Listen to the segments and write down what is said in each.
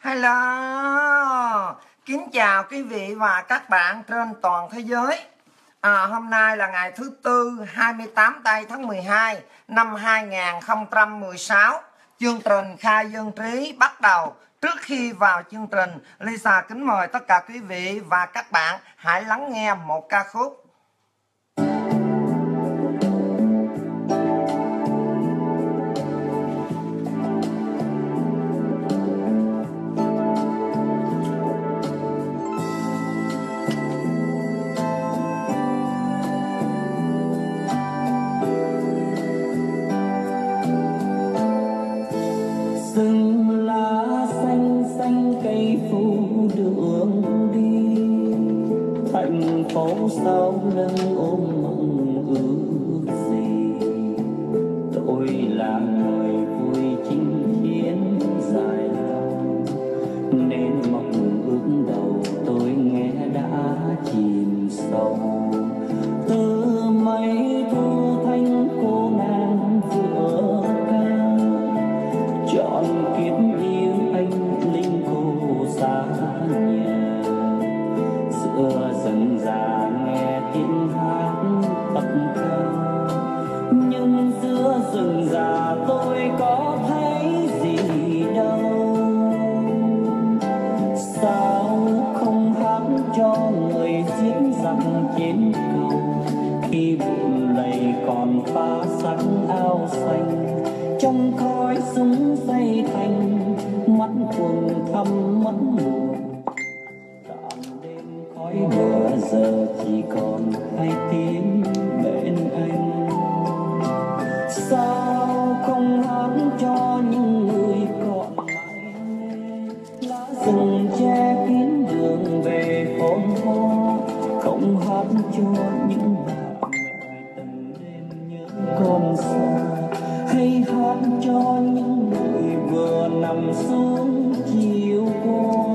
Hello, kính chào quý vị và các bạn trên toàn thế giới. Hôm nay là ngày thứ Tư 28 tây tháng 12 năm 2016. Chương trình Khai Dân Trí bắt đầu. Trước khi vào chương trình, Lisa kính mời tất cả quý vị và các bạn hãy lắng nghe một ca khúc. Rừng lá xanh xanh cây phủ đường đi, thành phố sau lưng ôm mộng ước gì. Tôi là người vui chinh chiến dài lâu, nên mộng ước đầu tôi nghe đã chìm sâu. Từ mấy thu thanh cô nàng vừa ca, chọn kiếp yêu anh linh cô xa nhà. Giữa rừng già nghe tiếng hát bật cao, nhưng giữa rừng già tôi có thấy gì đâu. Sao không hát cho người diễn rằng trên cầu, khi bụi lầy còn pha sắc áo xanh, trong khói súng xây thành mắt quần thăm mất mùa. Tạm đêm khói lửa giờ chỉ còn hai tiếng bên anh. Sao không hát cho những người còn lại nghe lá rừng che kín đường về phồn hoa, không hát cho những bà mẹ từng đêm nhớ con xa, hay hát cho những người vừa nằm xuống chiều qua.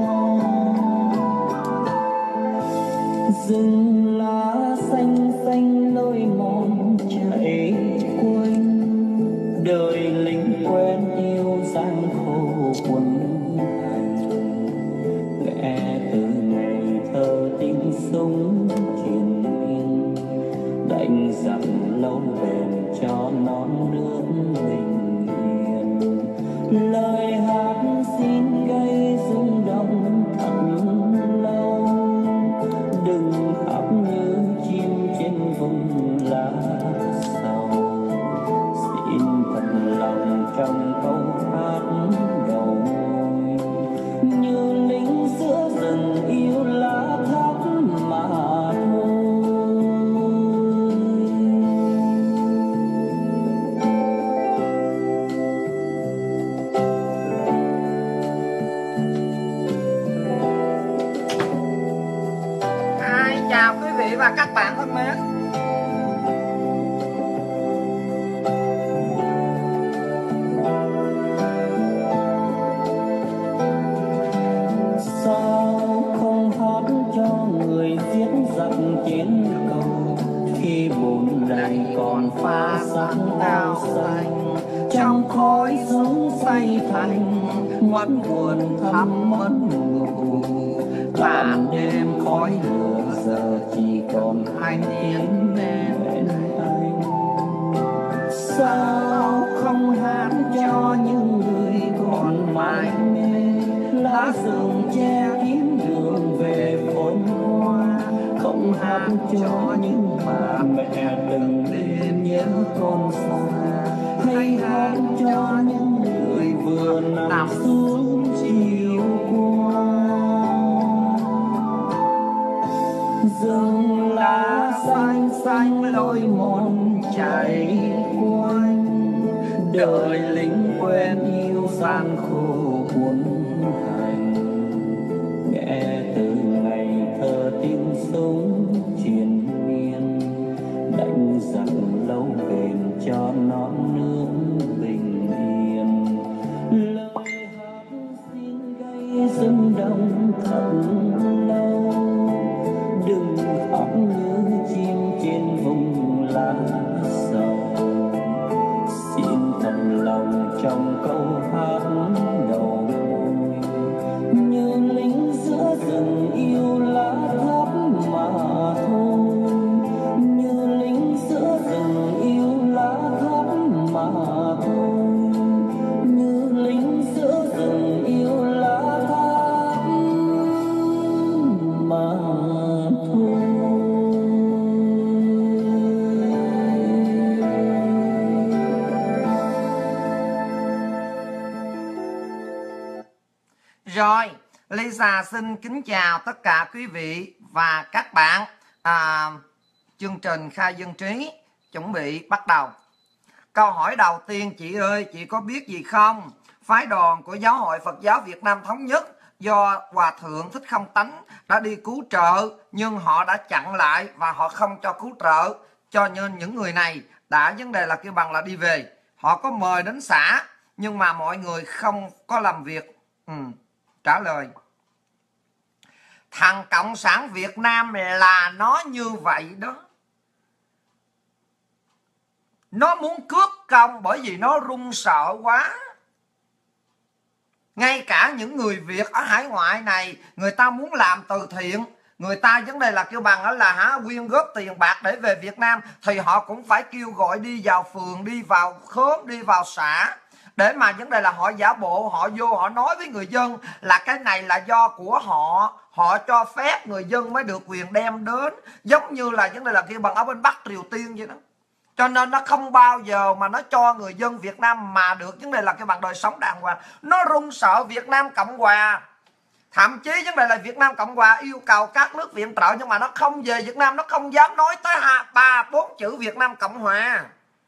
Rừng lá xanh xanh lối mòn chạy quanh, đời lính quen yêu gian khổ quân hành. Nghe từ ngày thơ tiếng súng triền miên, đánh giặc lâu bền cho non nước bình yên. Lời hát xin gây rung động thật lâu, đừng khóc như chim trên vùng lá sầu. Xin thật lòng trong câu hát đầu môi, như lính giữa rừng yêu lá thắm mà thôi. Chào quý vị và các bạn thân mến. Sao không hát cho người giết giặc trên cầu, khi bùn lầy còn pha sáng áo xanh, trong khói súng xây thành mắt buồn thăm mất ngủ. Tàn đêm khói lửa giờ chỉ còn hai tiếng bên anh. Sao không hát cho những người còn mãi mê, lá rừng che kín đường về phồn hoa, không hát cho những bà mẹ từng đêm nhớ con xa, hay hát cho những người vừa nằm xuống chiều qua. Rừng lá xanh xanh lối mòn chạy quanh, đời lính quen yêu gian khổ quân hành. Nghe từ ngày thơ tiếng súng triền miên, đánh giặc lâu bền cho non nước bình yên. Lời hát xin gây rung động thật lâu, đừng khóc như chim trên vùng lá sầu. Xin thật lòng trong câu hát đầu môi, Rồi, Lisa xin kính chào tất cả quý vị và các bạn. Chương trình Khai Dân Trí chuẩn bị bắt đầu. Câu hỏi đầu tiên, chị ơi, chị có biết gì không? Phái đoàn của Giáo hội Phật giáo Việt Nam Thống nhất do Hòa Thượng Thích Không Tánh đã đi cứu trợ, nhưng họ đã chặn lại và họ không cho cứu trợ, cho nên những người này đã vấn đề là kêu bằng là đi về. Họ có mời đến xã nhưng mà mọi người không có làm việc. Trả lời: thằng Cộng sản Việt Nam là nó như vậy đó. Nó muốn cướp công bởi vì nó run sợ quá. Ngay cả những người Việt ở hải ngoại này, người ta muốn làm từ thiện, người ta vấn đề là kêu bằng là quyên góp tiền bạc để về Việt Nam, thì họ cũng phải kêu gọi đi vào phường, đi vào khóm, đi vào xã, để mà vấn đề là họ giả bộ, họ vô họ nói với người dân là cái này là do của họ, họ cho phép người dân mới được quyền đem đến, giống như là vấn đề là kêu bằng ở bên Bắc Triều Tiên vậy đó. Cho nên nó không bao giờ mà nó cho người dân Việt Nam mà được vấn đề là cái bằng đời sống đàng hoàng. Nó run sợ Việt Nam Cộng Hòa. Thậm chí vấn đề là Việt Nam Cộng Hòa yêu cầu các nước viện trợ, nhưng mà nó không về Việt Nam, nó không dám nói tới 3-4 chữ Việt Nam Cộng Hòa.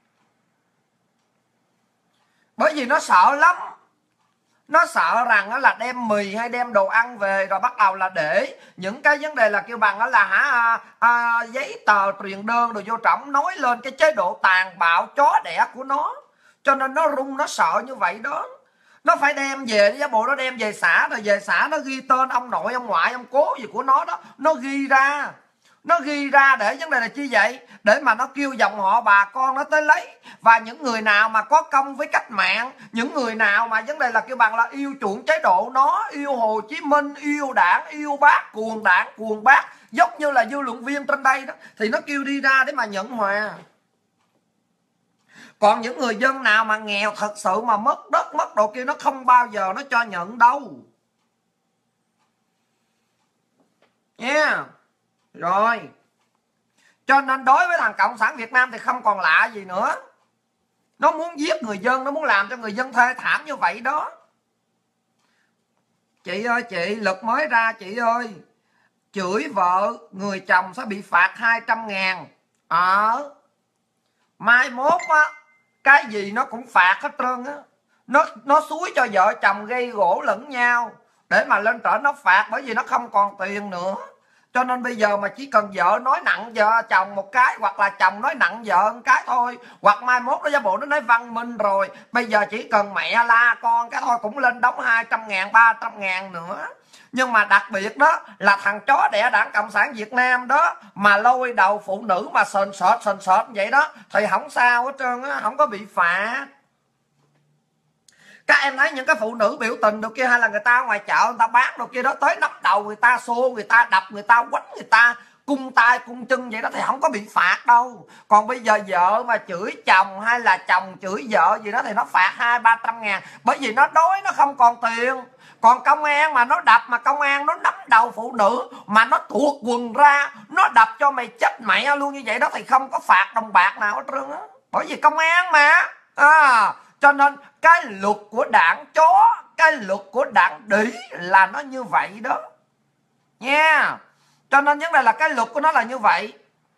Bởi vì nó sợ lắm. Nó sợ rằng là đem mì hay đem đồ ăn về rồi bắt đầu là để những cái vấn đề là kêu bằng là giấy tờ truyền đơn rồi vô trọng nói lên cái chế độ tàn bạo chó đẻ của nó. Cho nên nó run, nó sợ như vậy đó. Nó phải đem về, giả bộ nó đem về xã, rồi về xã nó ghi tên ông nội, ông ngoại, ông cố gì của nó đó. Nó ghi ra. Nó ghi ra để vấn đề là chi vậy? Để mà nó kêu dòng họ bà con nó tới lấy. Và những người nào mà có công với cách mạng, những người nào mà vấn đề là kêu bằng là yêu chuộng chế độ nó, yêu Hồ Chí Minh, yêu đảng, yêu bác, cuồng đảng, cuồng bác, giống như là dư luận viên trên đây đó, thì nó kêu đi ra để mà nhận hòa. Còn những người dân nào mà nghèo thật sự mà mất đất, mất đồ kia, nó không bao giờ nó cho nhận đâu. Nha. Yeah. Rồi. Cho nên đối với thằng Cộng sản Việt Nam thì không còn lạ gì nữa. Nó muốn giết người dân, nó muốn làm cho người dân thê thảm như vậy đó. Chị ơi, chị Lực mới ra, chị ơi, chửi vợ người chồng sẽ bị phạt 200.000. Mai mốt á, cái gì nó cũng phạt hết trơn á. Nó xúi cho vợ chồng gây gỗ lẫn nhau để mà lên trển nó phạt, bởi vì nó không còn tiền nữa. Cho nên bây giờ mà chỉ cần vợ nói nặng vợ chồng một cái, hoặc là chồng nói nặng vợ một cái thôi, hoặc mai mốt nó giả bộ nó nói văn minh rồi, bây giờ chỉ cần mẹ la con cái thôi cũng lên đóng 200.000, 300.000 nữa. Nhưng mà đặc biệt đó là thằng chó đẻ Đảng Cộng sản Việt Nam đó mà lôi đầu phụ nữ mà sền sệt vậy đó thì không sao hết trơn á, không có bị phạt. Các em thấy những cái phụ nữ biểu tình đồ kia, hay là người ta ngoài chợ người ta bán đồ kia đó, tới nắp đầu người ta xô, người ta đập, người ta quánh, người ta cung tay cung chân vậy đó thì không có bị phạt đâu. Còn bây giờ vợ mà chửi chồng hay là chồng chửi vợ gì đó thì nó phạt 200-300.000, bởi vì nó đói, nó không còn tiền. Còn công an mà nó đập, mà công an nó nắm đầu phụ nữ mà nó tuột quần ra, nó đập cho mày chết mẹ luôn như vậy đó thì không có phạt đồng bạc nào hết trơn á, bởi vì công an mà. Cho nên cái luật của đảng chó, cái luật của đảng đĩ là nó như vậy đó nha. Cho nên vấn đề là cái luật của nó là như vậy.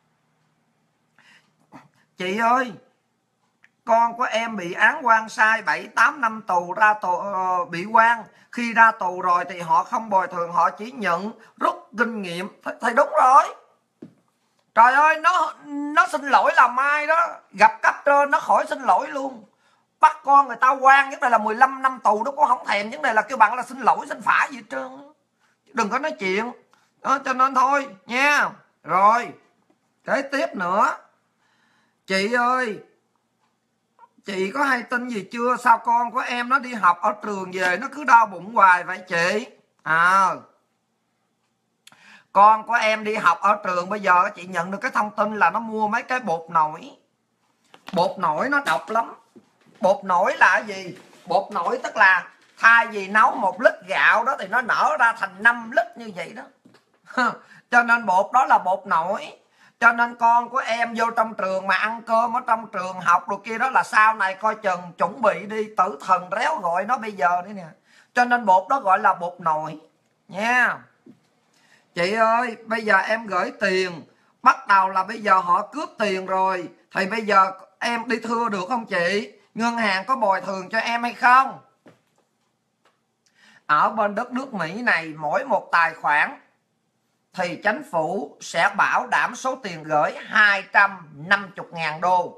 Chị ơi, con của em bị án oan sai 7-8 năm tù, ra tù, bị oan. Khi ra tù rồi thì họ không bồi thường, họ chỉ nhận rút kinh nghiệm. Thì đúng rồi. Trời ơi, nó xin lỗi làm ai đó, gặp cấp trên nó khỏi xin lỗi luôn. Bắt con người ta oan vấn đề là 15 năm tù, nó cũng không thèm vấn đề là kêu bạn là xin lỗi xin phả gì hết trơn. Đừng có nói chuyện đó, cho nên thôi nha. Rồi kế tiếp nữa, chị ơi, chị có hay tin gì chưa? Sao con của em nó đi học ở trường về nó cứ đau bụng hoài vậy chị? Con của em đi học ở trường, bây giờ chị nhận được cái thông tin là nó mua mấy cái bột nổi. Bột nổi nó độc lắm. Bột nổi là cái gì? Bột nổi tức là thay vì nấu 1 lít gạo đó thì nó nở ra thành 5 lít như vậy đó. Cho nên bột đó là bột nổi. Cho nên con của em vô trong trường mà ăn cơm ở trong trường học rồi kia đó là sau này coi chừng chuẩn bị đi tử thần réo gọi nó bây giờ đấy nè. cho nên bột đó gọi là bột nồi nha. Chị ơi, bây giờ em gửi tiền, bắt đầu là bây giờ họ cướp tiền rồi, thì bây giờ em đi thưa được không chị? Ngân hàng có bồi thường cho em hay không? Ở bên đất nước Mỹ này, mỗi một tài khoản thì chính phủ sẽ bảo đảm số tiền gửi 250.000 đô.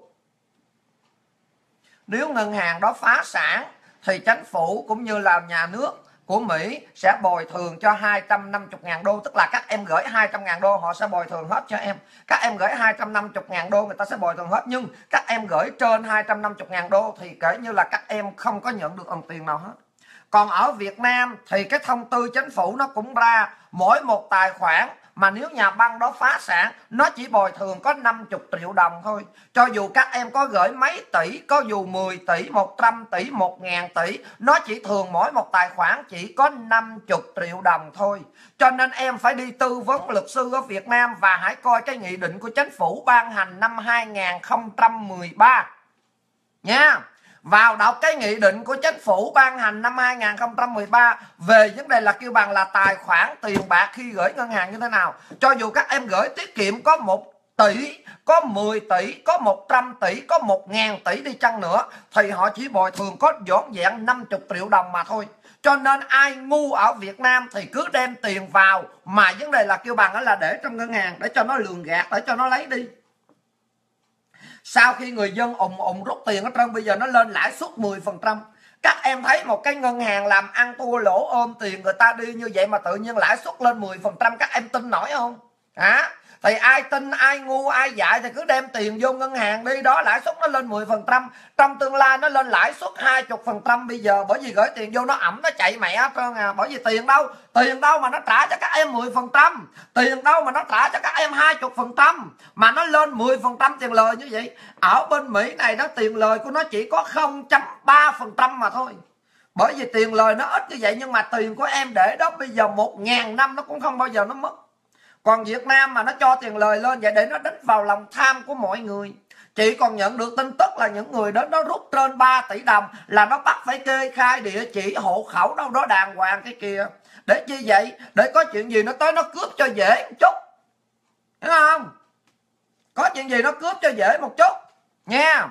Nếu ngân hàng đó phá sản thì chính phủ cũng như là nhà nước của Mỹ sẽ bồi thường cho 250.000 đô. Tức là các em gửi 200.000 đô họ sẽ bồi thường hết cho em. Các em gửi 250.000 đô người ta sẽ bồi thường hết. Nhưng các em gửi trên 250.000 đô thì kể như là các em không có nhận được đồng tiền nào hết. Còn ở Việt Nam thì cái thông tư chính phủ nó cũng ra, mỗi một tài khoản mà nếu nhà băng đó phá sản nó chỉ bồi thường có 50 triệu đồng thôi. Cho dù các em có gửi mấy tỷ, có dù 10 tỷ, 100 tỷ, 1.000 tỷ, nó chỉ thường mỗi một tài khoản chỉ có 50 triệu đồng thôi. Cho nên em phải đi tư vấn luật sư ở Việt Nam và hãy coi cái nghị định của chính phủ ban hành năm 2013 nha. Vào đọc cái nghị định của chính phủ ban hành năm 2013 về vấn đề là kêu bằng là tài khoản tiền bạc khi gửi ngân hàng như thế nào. Cho dù các em gửi tiết kiệm có 1 tỷ, có 10 tỷ, có 100 tỷ, có 1.000 tỷ đi chăng nữa thì họ chỉ bồi thường có vỏn vẹn 50 triệu đồng mà thôi. Cho nên ai ngu ở Việt Nam thì cứ đem tiền vào mà vấn đề là kêu bằng là để trong ngân hàng để cho nó lường gạt, để cho nó lấy đi. Sau khi người dân ùng rút tiền ở trong, bây giờ nó lên lãi suất 10%. Các em thấy một cái ngân hàng làm ăn thua lỗ ôm tiền người ta đi như vậy mà tự nhiên lãi suất lên 10%, các em tin nổi không? Hả? Thì ai tin, ai ngu, ai dại thì cứ đem tiền vô ngân hàng đi, đó lãi suất nó lên 10%. Trong tương lai nó lên lãi suất 20% bây giờ, bởi vì gửi tiền vô nó ẩm nó chạy mẹ hết trơn à. Bởi vì tiền đâu mà nó trả cho các em 10%, tiền đâu mà nó trả cho các em 20%, mà nó lên 10% tiền lời như vậy. Ở bên Mỹ này đó, tiền lời của nó chỉ có 0.3% mà thôi. Bởi vì tiền lời nó ít như vậy, nhưng mà tiền của em để đó bây giờ 1.000 năm nó cũng không bao giờ nó mất. Còn Việt Nam mà nó cho tiền lời lên vậy để nó đánh vào lòng tham của mọi người. Chị còn nhận được tin tức là những người đó nó rút trên 3 tỷ đồng là nó bắt phải kê khai địa chỉ hộ khẩu đâu đó đàng hoàng cái kìa. Để chi vậy? Để có chuyện gì nó tới nó cướp cho dễ một chút. Hiểu không? Có chuyện gì nó cướp cho dễ một chút nha.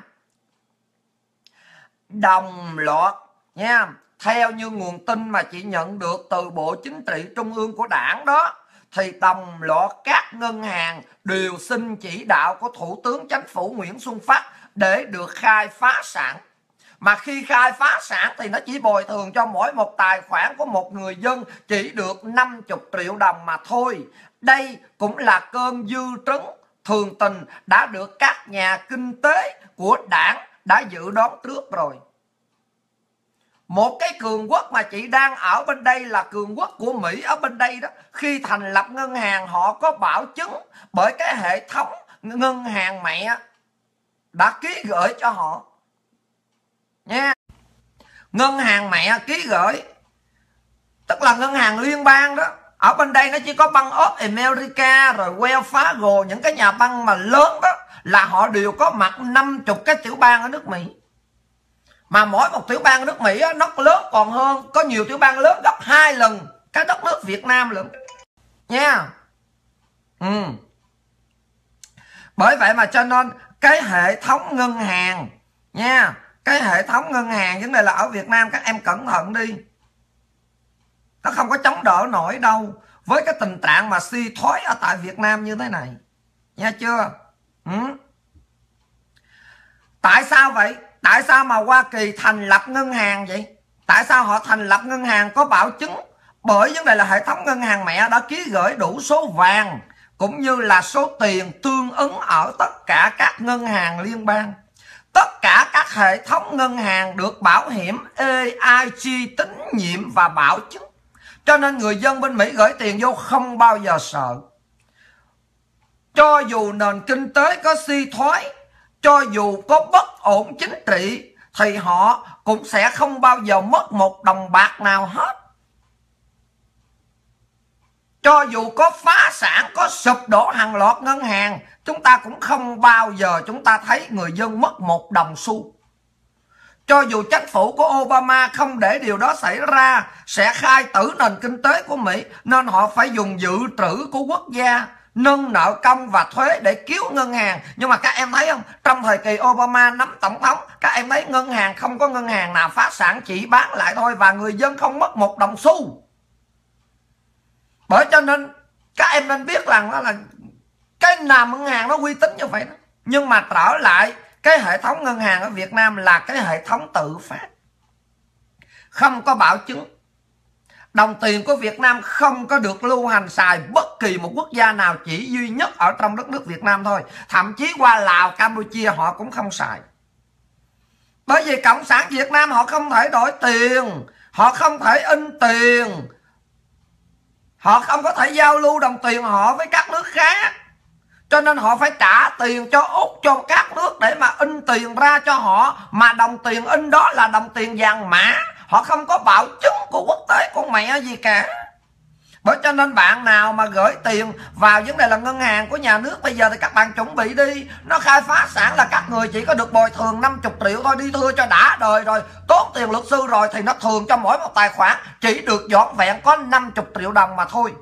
Đồng loạt nha. Theo như nguồn tin mà chị nhận được từ Bộ Chính trị Trung ương của Đảng đó, thì đồng loạt các ngân hàng đều xin chỉ đạo của Thủ tướng Chính phủ Nguyễn Xuân Phúc để được khai phá sản. Mà khi khai phá sản thì nó chỉ bồi thường cho mỗi một tài khoản của một người dân chỉ được 50 triệu đồng mà thôi. Đây cũng là cơn dư trứng thường tình đã được các nhà kinh tế của Đảng đã dự đoán trước rồi. Một cái cường quốc mà chị đang ở bên đây là cường quốc của Mỹ ở bên đây đó. Khi thành lập ngân hàng họ có bảo chứng bởi cái hệ thống ngân hàng mẹ đã ký gửi cho họ nha. Ngân hàng mẹ ký gửi tức là ngân hàng liên bang đó. Ở bên đây nó chỉ có Bank of America rồi Wells Fargo, những cái nhà băng mà lớn đó là họ đều có mặt 50 cái tiểu bang ở nước Mỹ. Mà mỗi một tiểu bang ở nước Mỹ nó lớn còn hơn, có nhiều tiểu bang lớn gấp 2 lần cái đất nước Việt Nam lận nha. Bởi vậy mà cho nên cái hệ thống ngân hàng nha, cái hệ thống ngân hàng vấn đề là ở Việt Nam các em cẩn thận đi, nó không có chống đỡ nổi đâu với cái tình trạng mà suy thoái ở tại Việt Nam như thế này nha chưa. Tại sao vậy? Tại sao mà Hoa Kỳ thành lập ngân hàng vậy? Tại sao họ thành lập ngân hàng có bảo chứng? Bởi vấn đề là hệ thống ngân hàng mẹ đã ký gửi đủ số vàng cũng như là số tiền tương ứng ở tất cả các ngân hàng liên bang. Tất cả các hệ thống ngân hàng được bảo hiểm AIG tín nhiệm và bảo chứng. Cho nên người dân bên Mỹ gửi tiền vô không bao giờ sợ. Cho dù nền kinh tế có suy thoái, cho dù có bất ổn chính trị thì họ cũng sẽ không bao giờ mất một đồng bạc nào hết. Cho dù có phá sản, có sụp đổ hàng loạt ngân hàng, chúng ta cũng không bao giờ chúng ta thấy người dân mất một đồng xu. cho dù chính phủ của Obama không để điều đó xảy ra sẽ khai tử nền kinh tế của Mỹ, nên họ phải dùng dự trữ của quốc gia, nâng nợ công và thuế để cứu ngân hàng. Nhưng mà các em thấy không, trong thời kỳ Obama nắm tổng thống, các em thấy ngân hàng không có ngân hàng nào phá sản, chỉ bán lại thôi, và người dân không mất một đồng xu. Bởi cho nên các em nên biết rằng đó là cái nào ngân hàng nó uy tín như vậy đó. Nhưng mà trở lại cái hệ thống ngân hàng ở Việt Nam là cái hệ thống tự phát, không có bảo chứng. Đồng tiền của Việt Nam không có được lưu hành xài bất kỳ một quốc gia nào, chỉ duy nhất ở trong đất nước Việt Nam thôi. Thậm chí qua Lào, Campuchia họ cũng không xài. Bởi vì Cộng sản Việt Nam họ không thể đổi tiền, họ không thể in tiền, họ không có thể giao lưu đồng tiền họ với các nước khác. Cho nên họ phải trả tiền cho Úc, cho các nước để mà in tiền ra cho họ. Mà đồng tiền in đó là đồng tiền vàng mã, họ không có bảo chứng của quốc tế của mẹ gì cả. Bởi cho nên bạn nào mà gửi tiền vào vấn đề là ngân hàng của nhà nước bây giờ thì các bạn chuẩn bị đi. Nó khai phá sản là các người chỉ có được bồi thường 50 triệu thôi, đi thưa cho đã đời rồi. Tốn tiền luật sư rồi thì nó thường cho mỗi một tài khoản chỉ được vỏn vẹn có 50 triệu đồng mà thôi.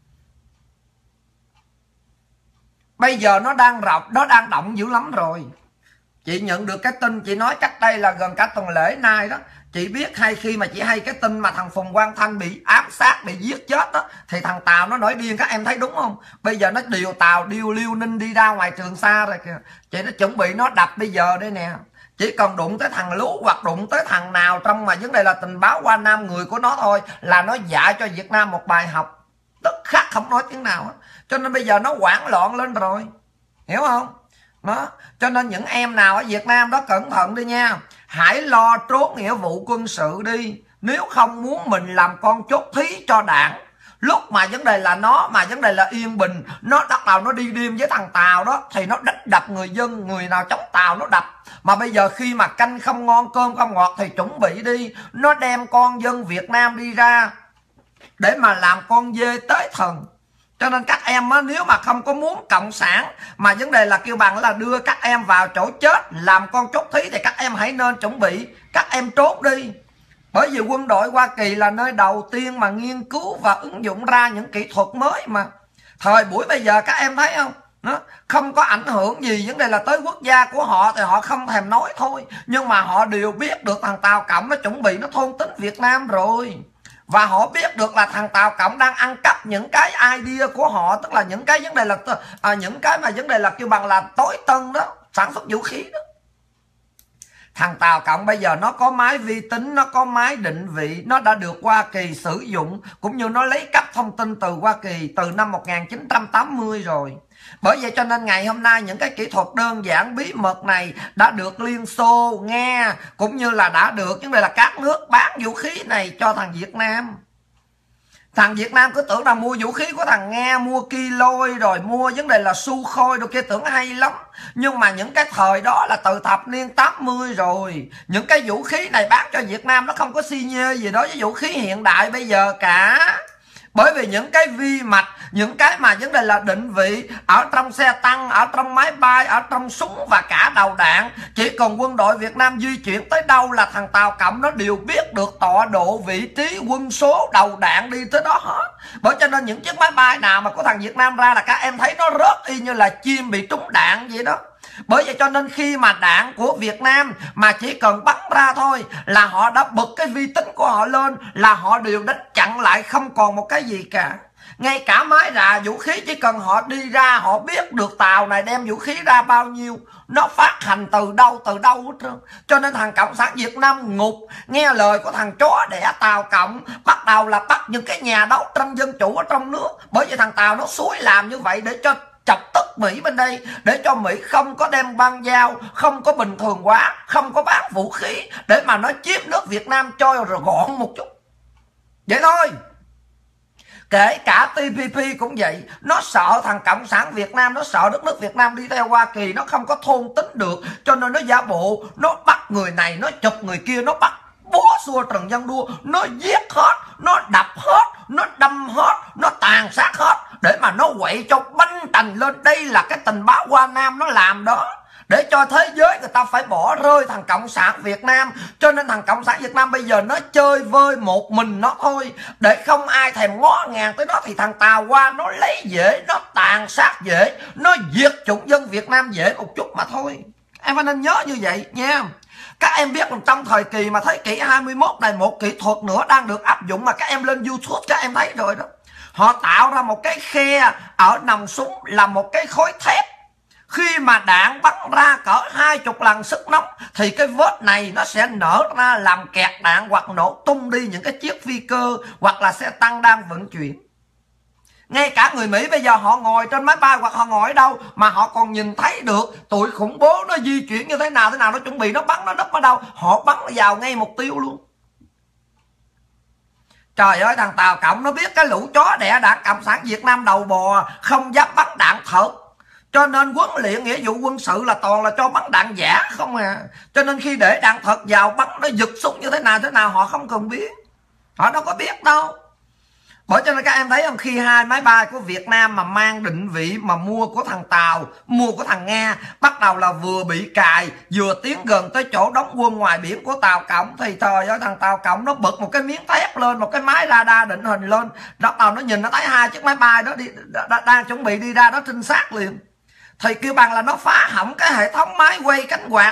Bây giờ nó đang rộng, nó đang động dữ lắm rồi. Chị nhận được cái tin, chị nói cách đây là gần cả tuần lễ nay đó. Chị biết hay khi mà chị hay cái tin mà thằng Phùng Quang Thanh bị ám sát, bị giết chết đó, thì thằng Tàu nó nổi điên, các em thấy đúng không? Bây giờ nó điều Tàu, điều Liêu Ninh đi ra ngoài Trường Sa rồi kìa. Chị nó chuẩn bị nó đập bây giờ đây nè. Chỉ cần đụng tới thằng Lú hoặc đụng tới thằng nào trong mà vấn đề là tình báo qua Nam người của nó thôi là nó dạy cho Việt Nam một bài học. Tức khắc không nói tiếng nào hết. Cho nên bây giờ nó hoảng loạn lên rồi, hiểu không? Đó. Cho nên những em nào ở Việt Nam đó cẩn thận đi nha. Hãy lo trốn nghĩa vụ quân sự đi, nếu không muốn mình làm con chốt thí cho đảng. Lúc mà vấn đề là nó, mà vấn đề là yên bình, nó bắt đầu nó đi đêm với thằng Tàu đó thì nó đập người dân, người nào chống Tàu nó đập. Mà bây giờ khi mà canh không ngon, cơm không ngọt thì chuẩn bị đi. Nó đem con dân Việt Nam đi ra để mà làm con dê tế thần. Cho nên các em á, nếu mà không có muốn cộng sản mà vấn đề là kêu bằng là đưa các em vào chỗ chết làm con chốt thí thì các em hãy nên chuẩn bị, các em trốn đi. Bởi vì quân đội Hoa Kỳ là nơi đầu tiên mà nghiên cứu và ứng dụng ra những kỹ thuật mới mà. Thời buổi bây giờ các em thấy không? Nó không có ảnh hưởng gì vấn đề là tới quốc gia của họ thì họ không thèm nói thôi. Nhưng mà họ đều biết được thằng Tàu Cộng nó chuẩn bị nó thôn tính Việt Nam rồi. Và họ biết được là thằng Tàu Cộng đang ăn cắp những cái idea của họ, tức là những cái vấn đề là những cái mà vấn đề là kêu bằng là tối tân đó, sản xuất vũ khí đó. Thằng Tàu Cộng bây giờ nó có máy vi tính, nó có máy định vị, nó đã được Hoa Kỳ sử dụng, cũng như nó lấy cắp thông tin từ Hoa Kỳ từ năm 1980 rồi. Bởi vậy cho nên ngày hôm nay những cái kỹ thuật đơn giản bí mật này đã được Liên Xô, Nga cũng như là đã được vấn đề là các nước bán vũ khí này cho thằng Việt Nam. Thằng Việt Nam cứ tưởng là mua vũ khí của thằng Nga, mua Kiloi rồi mua vấn đề là Sukhoi đồ kia tưởng hay lắm. Nhưng mà những cái thời đó là từ thập niên 80 rồi. Những cái vũ khí này bán cho Việt Nam nó không có xi nhê gì đó với vũ khí hiện đại bây giờ cả. Bởi vì những cái vi mạch, những cái mà vấn đề là định vị ở trong xe tăng, ở trong máy bay, ở trong súng và cả đầu đạn, chỉ cần quân đội Việt Nam di chuyển tới đâu là thằng Tàu Cộng nó đều biết được tọa độ, vị trí, quân số, đầu đạn đi tới đó hết. Bởi cho nên những chiếc máy bay nào mà của thằng Việt Nam ra là các em thấy nó rớt y như là chim bị trúng đạn vậy đó. Bởi vậy cho nên khi mà đạn của Việt Nam mà chỉ cần bắn ra thôi là họ đã bật cái vi tính của họ lên, là họ đều đã chặn lại, không còn một cái gì cả. Ngay cả máy rà vũ khí chỉ cần họ đi ra, họ biết được tàu này đem vũ khí ra bao nhiêu, nó phát hành từ đâu hết trơn. Cho nên thằng Cộng sản Việt Nam ngục, nghe lời của thằng chó đẻ Tàu Cộng, bắt đầu là bắt những cái nhà đấu tranh dân chủ ở trong nước. Bởi vì thằng Tàu nó xúi làm như vậy để cho chọc tức Mỹ bên đây, để cho Mỹ không có đem băng giao, không có bình thường hóa, không có bán vũ khí, để mà nó chiếm nước Việt Nam cho rồi gọn một chút. Vậy thôi. Kể cả TPP cũng vậy. Nó sợ thằng Cộng sản Việt Nam, nó sợ đất nước Việt Nam đi theo Hoa Kỳ, nó không có thôn tính được. Cho nên nó giả bộ, nó bắt người này, nó chụp người kia, nó bắt búa xua Trần Văn Đua, nó giết hết, nó đập hết, nó đâm hết, nó tàn sát hết, để mà nó quậy cho banh tành lên. Đây là cái tình báo Hoa Nam nó làm đó. để cho thế giới người ta phải bỏ rơi thằng Cộng sản Việt Nam. Cho nên thằng Cộng sản Việt Nam bây giờ nó chơi vơi một mình nó thôi, để không ai thèm ngó ngàng tới nó, thì thằng Tàu qua nó lấy dễ, nó tàn sát dễ, nó diệt chủng dân Việt Nam dễ một chút mà thôi. Em phải nên nhớ như vậy nha. Các em biết trong thời kỳ mà thế kỷ 21 này, một kỹ thuật nữa đang được áp dụng mà các em lên YouTube các em thấy rồi đó. Họ tạo ra một cái khe ở nòng súng là một cái khối thép. Khi mà đạn bắn ra cỡ 20 lần sức nóng thì cái vết này nó sẽ nở ra làm kẹt đạn hoặc nổ tung đi những cái chiếc phi cơ hoặc là xe tăng đang vận chuyển. Ngay cả người Mỹ bây giờ họ ngồi trên máy bay hoặc họ ngồi ở đâu mà họ còn nhìn thấy được tụi khủng bố nó di chuyển như thế nào, nó chuẩn bị nó bắn, nó nấp ở đâu, họ bắn vào ngay mục tiêu luôn. Trời ơi, thằng Tàu Cộng nó biết cái lũ chó đẻ đảng Cộng sản Việt Nam đầu bò không dám bắn đạn thật. Cho nên huấn luyện nghĩa vụ quân sự là toàn là cho bắn đạn giả không à. Cho nên khi để đạn thật vào bắn nó giật súng như thế nào họ không cần biết. Họ đâu có biết đâu. Bởi cho nên các em thấy không, khi hai máy bay của Việt Nam mà mang định vị mà mua của thằng Tàu, mua của thằng Nga, bắt đầu là vừa bị cài, vừa tiến gần tới chỗ đóng quân ngoài biển của Tàu Cộng, thì trời ơi, thằng Tàu Cộng nó bật một cái miếng thép lên, một cái máy radar định hình lên, bắt đầu nó nhìn nó thấy hai chiếc máy bay đó đang chuẩn bị đi ra đó trinh sát liền. Thì kêu bằng là nó phá hỏng cái hệ thống máy quay cánh quạt.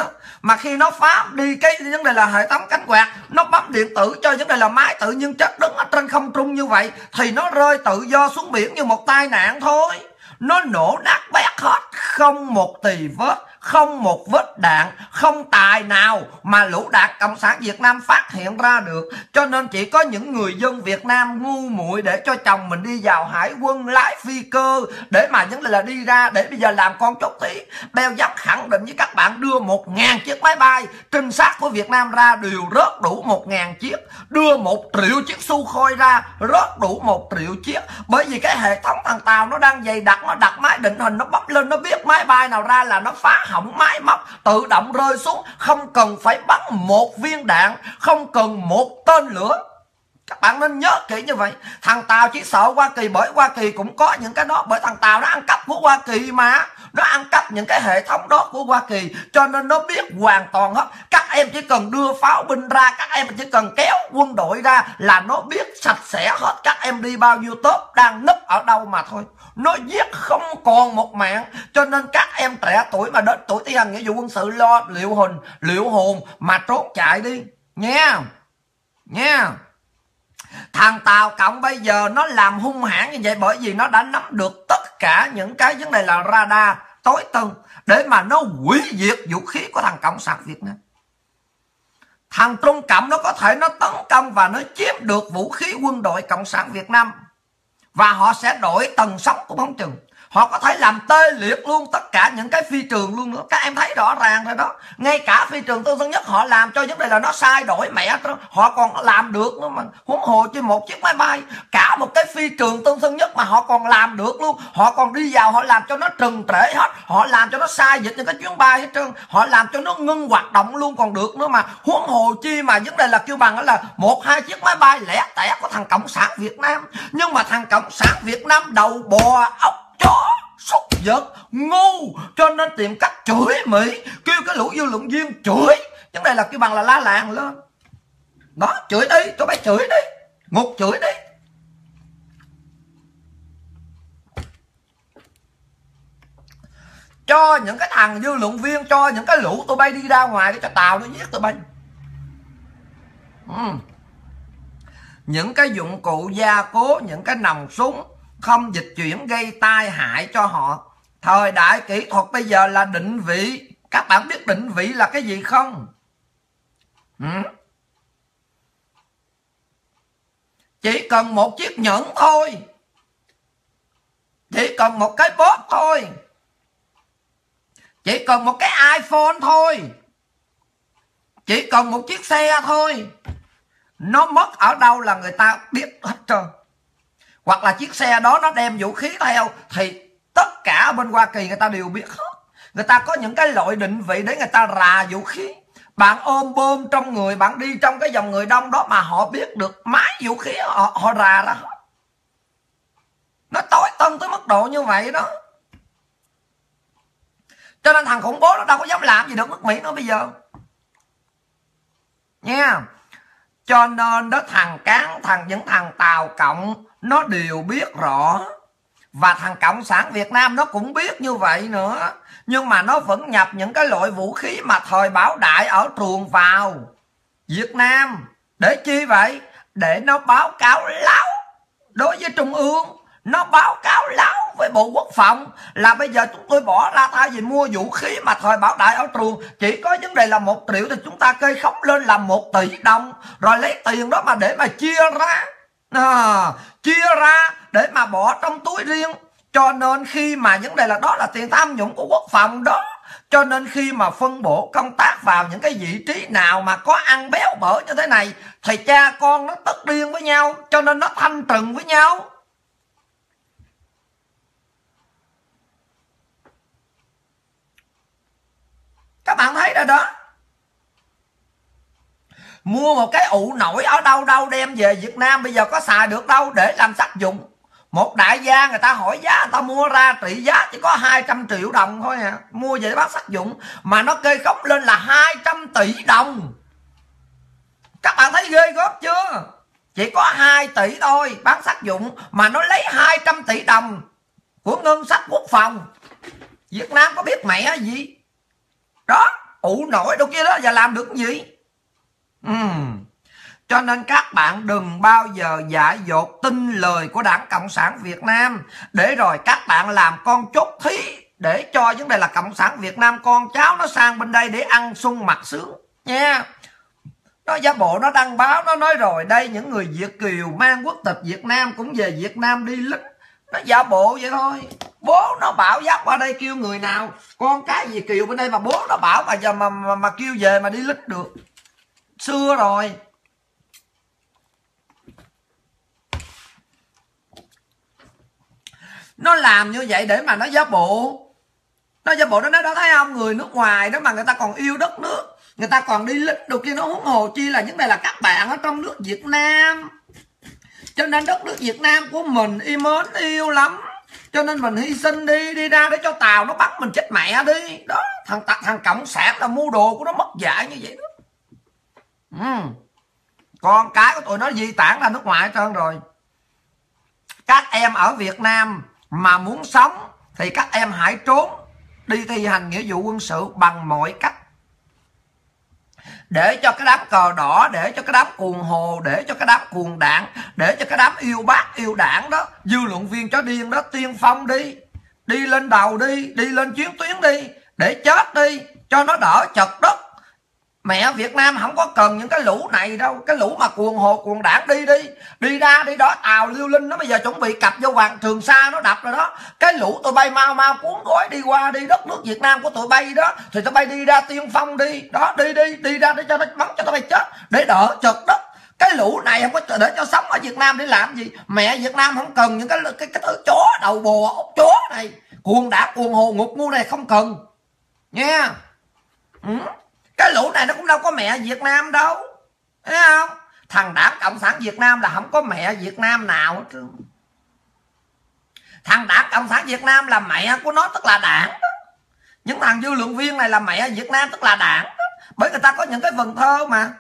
Mà khi nó phá đi cái vấn đề là hệ thống cánh quạt, nó bấm điện tử cho vấn đề là máy tự nhiên chất đứng ở trên không trung như vậy, thì nó rơi tự do xuống biển như một tai nạn thôi. Nó nổ nát bét hết, không một tì vết, không một vết đạn, không tài nào mà lũ đạn Cộng sản Việt Nam phát hiện ra được. Cho nên chỉ có những người dân Việt Nam ngu muội để cho chồng mình đi vào hải quân lái phi cơ để mà vấn đề là đi ra để bây giờ làm con chốt thí. Beo dám khẳng định với các bạn, đưa 1.000 chiếc máy bay trinh sát của Việt Nam ra đều rớt đủ 1.000 chiếc. Đưa 1 triệu chiếc Sukhoi ra rớt đủ 1 triệu chiếc. Bởi vì cái hệ thống thằng Tàu nó đang dày đặc, nó đặt máy định hình, nó bắp lên, nó biết máy bay nào ra là nó phá hỏng máy móc, tự động rơi xuống, không cần phải bắn một viên đạn, không cần một tên lửa. Các bạn nên nhớ kỹ như vậy. Thằng Tàu chỉ sợ Hoa Kỳ, bởi Hoa Kỳ cũng có những cái đó, bởi thằng Tàu nó ăn cắp của Hoa Kỳ mà, nó ăn cắp những cái hệ thống đó của Hoa Kỳ, cho nên nó biết hoàn toàn hết. Các em chỉ cần đưa pháo binh ra, các em chỉ cần kéo quân đội ra là nó biết sạch sẽ hết các em đi bao nhiêu tớp đang núp ở đâu mà thôi. Nó giết không còn một mạng. Cho nên các em trẻ tuổi mà đến tuổi thi hành nghĩa vụ quân sự lo liệu hồn mà trốn chạy đi nha. Thằng Tàu Cộng bây giờ nó làm hung hãn như vậy bởi vì nó đã nắm được tất cả những cái vấn đề là radar tối tân để mà nó hủy diệt vũ khí của thằng Cộng sản Việt Nam. Thằng Trung Cộng nó có thể nó tấn công và nó chiếm được vũ khí quân đội Cộng sản Việt Nam, và họ sẽ đổi tần sóng cũng không chừng. Họ có thể làm tê liệt luôn tất cả những cái phi trường luôn nữa. Các em thấy rõ ràng rồi đó. Ngay cả phi trường Tân Sơn Nhất họ làm cho vấn đề là nó sai đổi mẹ, họ còn làm được nữa mà. Huống hồ trên một chiếc máy bay, cả một cái phi trường Tân Sơn Nhất mà họ còn làm được luôn. Họ còn đi vào họ làm cho nó trừng trễ hết, họ làm cho nó sai dịch những cái chuyến bay hết trơn, họ làm cho nó ngưng hoạt động luôn còn được nữa mà. Huống hồ chi mà vấn đề là kêu bằng là 1-2 chiếc máy bay lẻ tẻ của thằng Cộng sản Việt Nam. Nhưng mà thằng Cộng sản Việt Nam đầu bò ốc chó súc vật ngu, cho nên tìm cách chửi Mỹ, kêu cái lũ dư luận viên chửi. Vấn đề là kêu bằng là la làng lên đó, chửi đi, tụi bay chửi đi, ngục chửi đi. Cho những cái thằng dư luận viên, cho những cái lũ tụi bay đi ra ngoài để cho Tàu nó giết tụi bay. Những cái dụng cụ gia cố, những cái nòng súng không dịch chuyển gây tai hại cho họ. Thời đại kỹ thuật bây giờ là định vị. Các bạn biết định vị là cái gì không? Chỉ cần một chiếc nhẫn thôi, chỉ cần một cái bóp thôi, chỉ cần một cái iPhone thôi, chỉ cần một chiếc xe thôi, nó mất ở đâu là người ta biết hết trơn. Hoặc là chiếc xe đó nó đem vũ khí theo thì tất cả bên Hoa Kỳ người ta đều biết hết. Người ta có những cái loại định vị để người ta rà vũ khí. Bạn ôm bom trong người, bạn đi trong cái dòng người đông đó mà họ biết được máy vũ khí, họ rà ra hết. Nó tối tân tới mức độ như vậy đó. Cho nên thằng khủng bố nó đâu có dám làm gì được nước Mỹ nữa bây giờ nha. Cho nên đó thằng Cán, những thằng Tàu Cộng nó đều biết rõ. Và thằng Cộng sản Việt Nam nó cũng biết như vậy nữa. Nhưng mà nó vẫn nhập những cái loại vũ khí mà thời Bảo Đại ở trường vào Việt Nam. Để chi vậy? Để nó báo cáo láo đối với Trung ương. Nó báo cáo láo với Bộ Quốc phòng là bây giờ chúng tôi bỏ ra thay vì mua vũ khí mà thời Bảo Đại ở trường chỉ có vấn đề là 1 triệu thì chúng ta kê khống lên là 1 tỷ đồng. Rồi lấy tiền đó mà để mà chia ra. Chia ra để mà bỏ trong túi riêng. Cho nên khi mà vấn đề là đó là tiền tham nhũng của quốc phòng đó. Cho nên khi mà phân bổ công tác vào những cái vị trí nào mà có ăn béo bở như thế này thì cha con nó tức điên với nhau. Cho nên nó thanh trừng với nhau. Các bạn thấy rồi đó. Mua một cái ụ nổi ở đâu đâu đem về Việt Nam bây giờ có xài được đâu để làm sắc dụng. Một đại gia người ta hỏi giá, người ta mua ra trị giá chỉ có 200 triệu đồng thôi à. Mua về để bán sắc dụng mà nó kê khống lên là 200 tỷ đồng. Các bạn thấy ghê gớm chưa? Chỉ có 2 tỷ thôi bán sắc dụng mà nó lấy 200 tỷ đồng của ngân sách quốc phòng. Việt Nam có biết mẹ gì? Đó, ụ nổi đâu kia đó giờ làm được cái gì? Cho nên các bạn đừng bao giờ dại dột tin lời của Đảng Cộng sản Việt Nam để rồi các bạn làm con chốt thí để cho vấn đề là Cộng sản Việt Nam con cháu nó sang bên đây để ăn sung mặc sướng nha. Nó giả bộ nó đăng báo nó nói rồi đây những người Việt kiều mang quốc tịch Việt Nam cũng về Việt Nam đi lính. Nó giả bộ vậy thôi. Bố nó bảo dắt qua đây kêu người nào con cái Việt kiều bên đây mà bố nó bảo mà giờ mà kêu về mà đi lính được. Xưa rồi. Nó làm như vậy để mà nó giả bộ. Nó giả bộ nó nói đó thấy không, người nước ngoài đó mà người ta còn yêu đất nước, người ta còn đi lính đồ kia, nó huống hồ chi là những này là các bạn ở trong nước Việt Nam. Cho nên đất nước Việt Nam của mình mến yêu lắm. Cho nên mình hy sinh đi ra để cho Tàu nó bắt mình chết mẹ đi. Đó, thằng Cộng sản là mua đồ của nó mất dạy như vậy đó. Con cái của tụi nó di tản ra nước ngoài hết trơn rồi. Các em ở Việt Nam mà muốn sống thì các em hãy trốn đi thi hành nghĩa vụ quân sự bằng mọi cách. Để cho cái đám cờ đỏ, để cho cái đám cuồng hồ, để cho cái đám cuồng đảng, để cho cái đám yêu bác yêu đảng đó, dư luận viên chó điên đó tiên phong đi. Đi lên đầu đi, đi lên chiến tuyến đi, để chết đi cho nó đỡ chật đất. Mẹ Việt Nam không có cần những cái lũ này đâu. Cái lũ mà cuồng hồ cuồng đảng đi ra đi đó. Tàu Liêu Linh nó bây giờ chuẩn bị cặp vô Hoàng Trường Sa nó đập rồi đó. Cái lũ tụi bay mau cuốn gói đi qua đi đất nước Việt Nam của tụi bay đó. Thì tụi bay đi ra tiên phong đi. Đó đi ra để cho nó bắn cho tụi bay chết, để đỡ chật đất. Cái lũ này không có để cho sống ở Việt Nam để làm gì. Mẹ Việt Nam không cần những cái thứ chó đầu bò ốc chó này, cuồng đảng cuồng hồ ngục ngu này không cần nha. Cái lũ này nó cũng đâu có mẹ Việt Nam đâu, thấy không? Thằng Đảng Cộng sản Việt Nam là không có mẹ Việt Nam nào hết trơn. Thằng Đảng Cộng sản Việt Nam là mẹ của nó, tức là đảng đó. Những thằng dư luận viên này là mẹ Việt Nam, tức là đảng đó. Bởi người ta có những cái vần thơ mà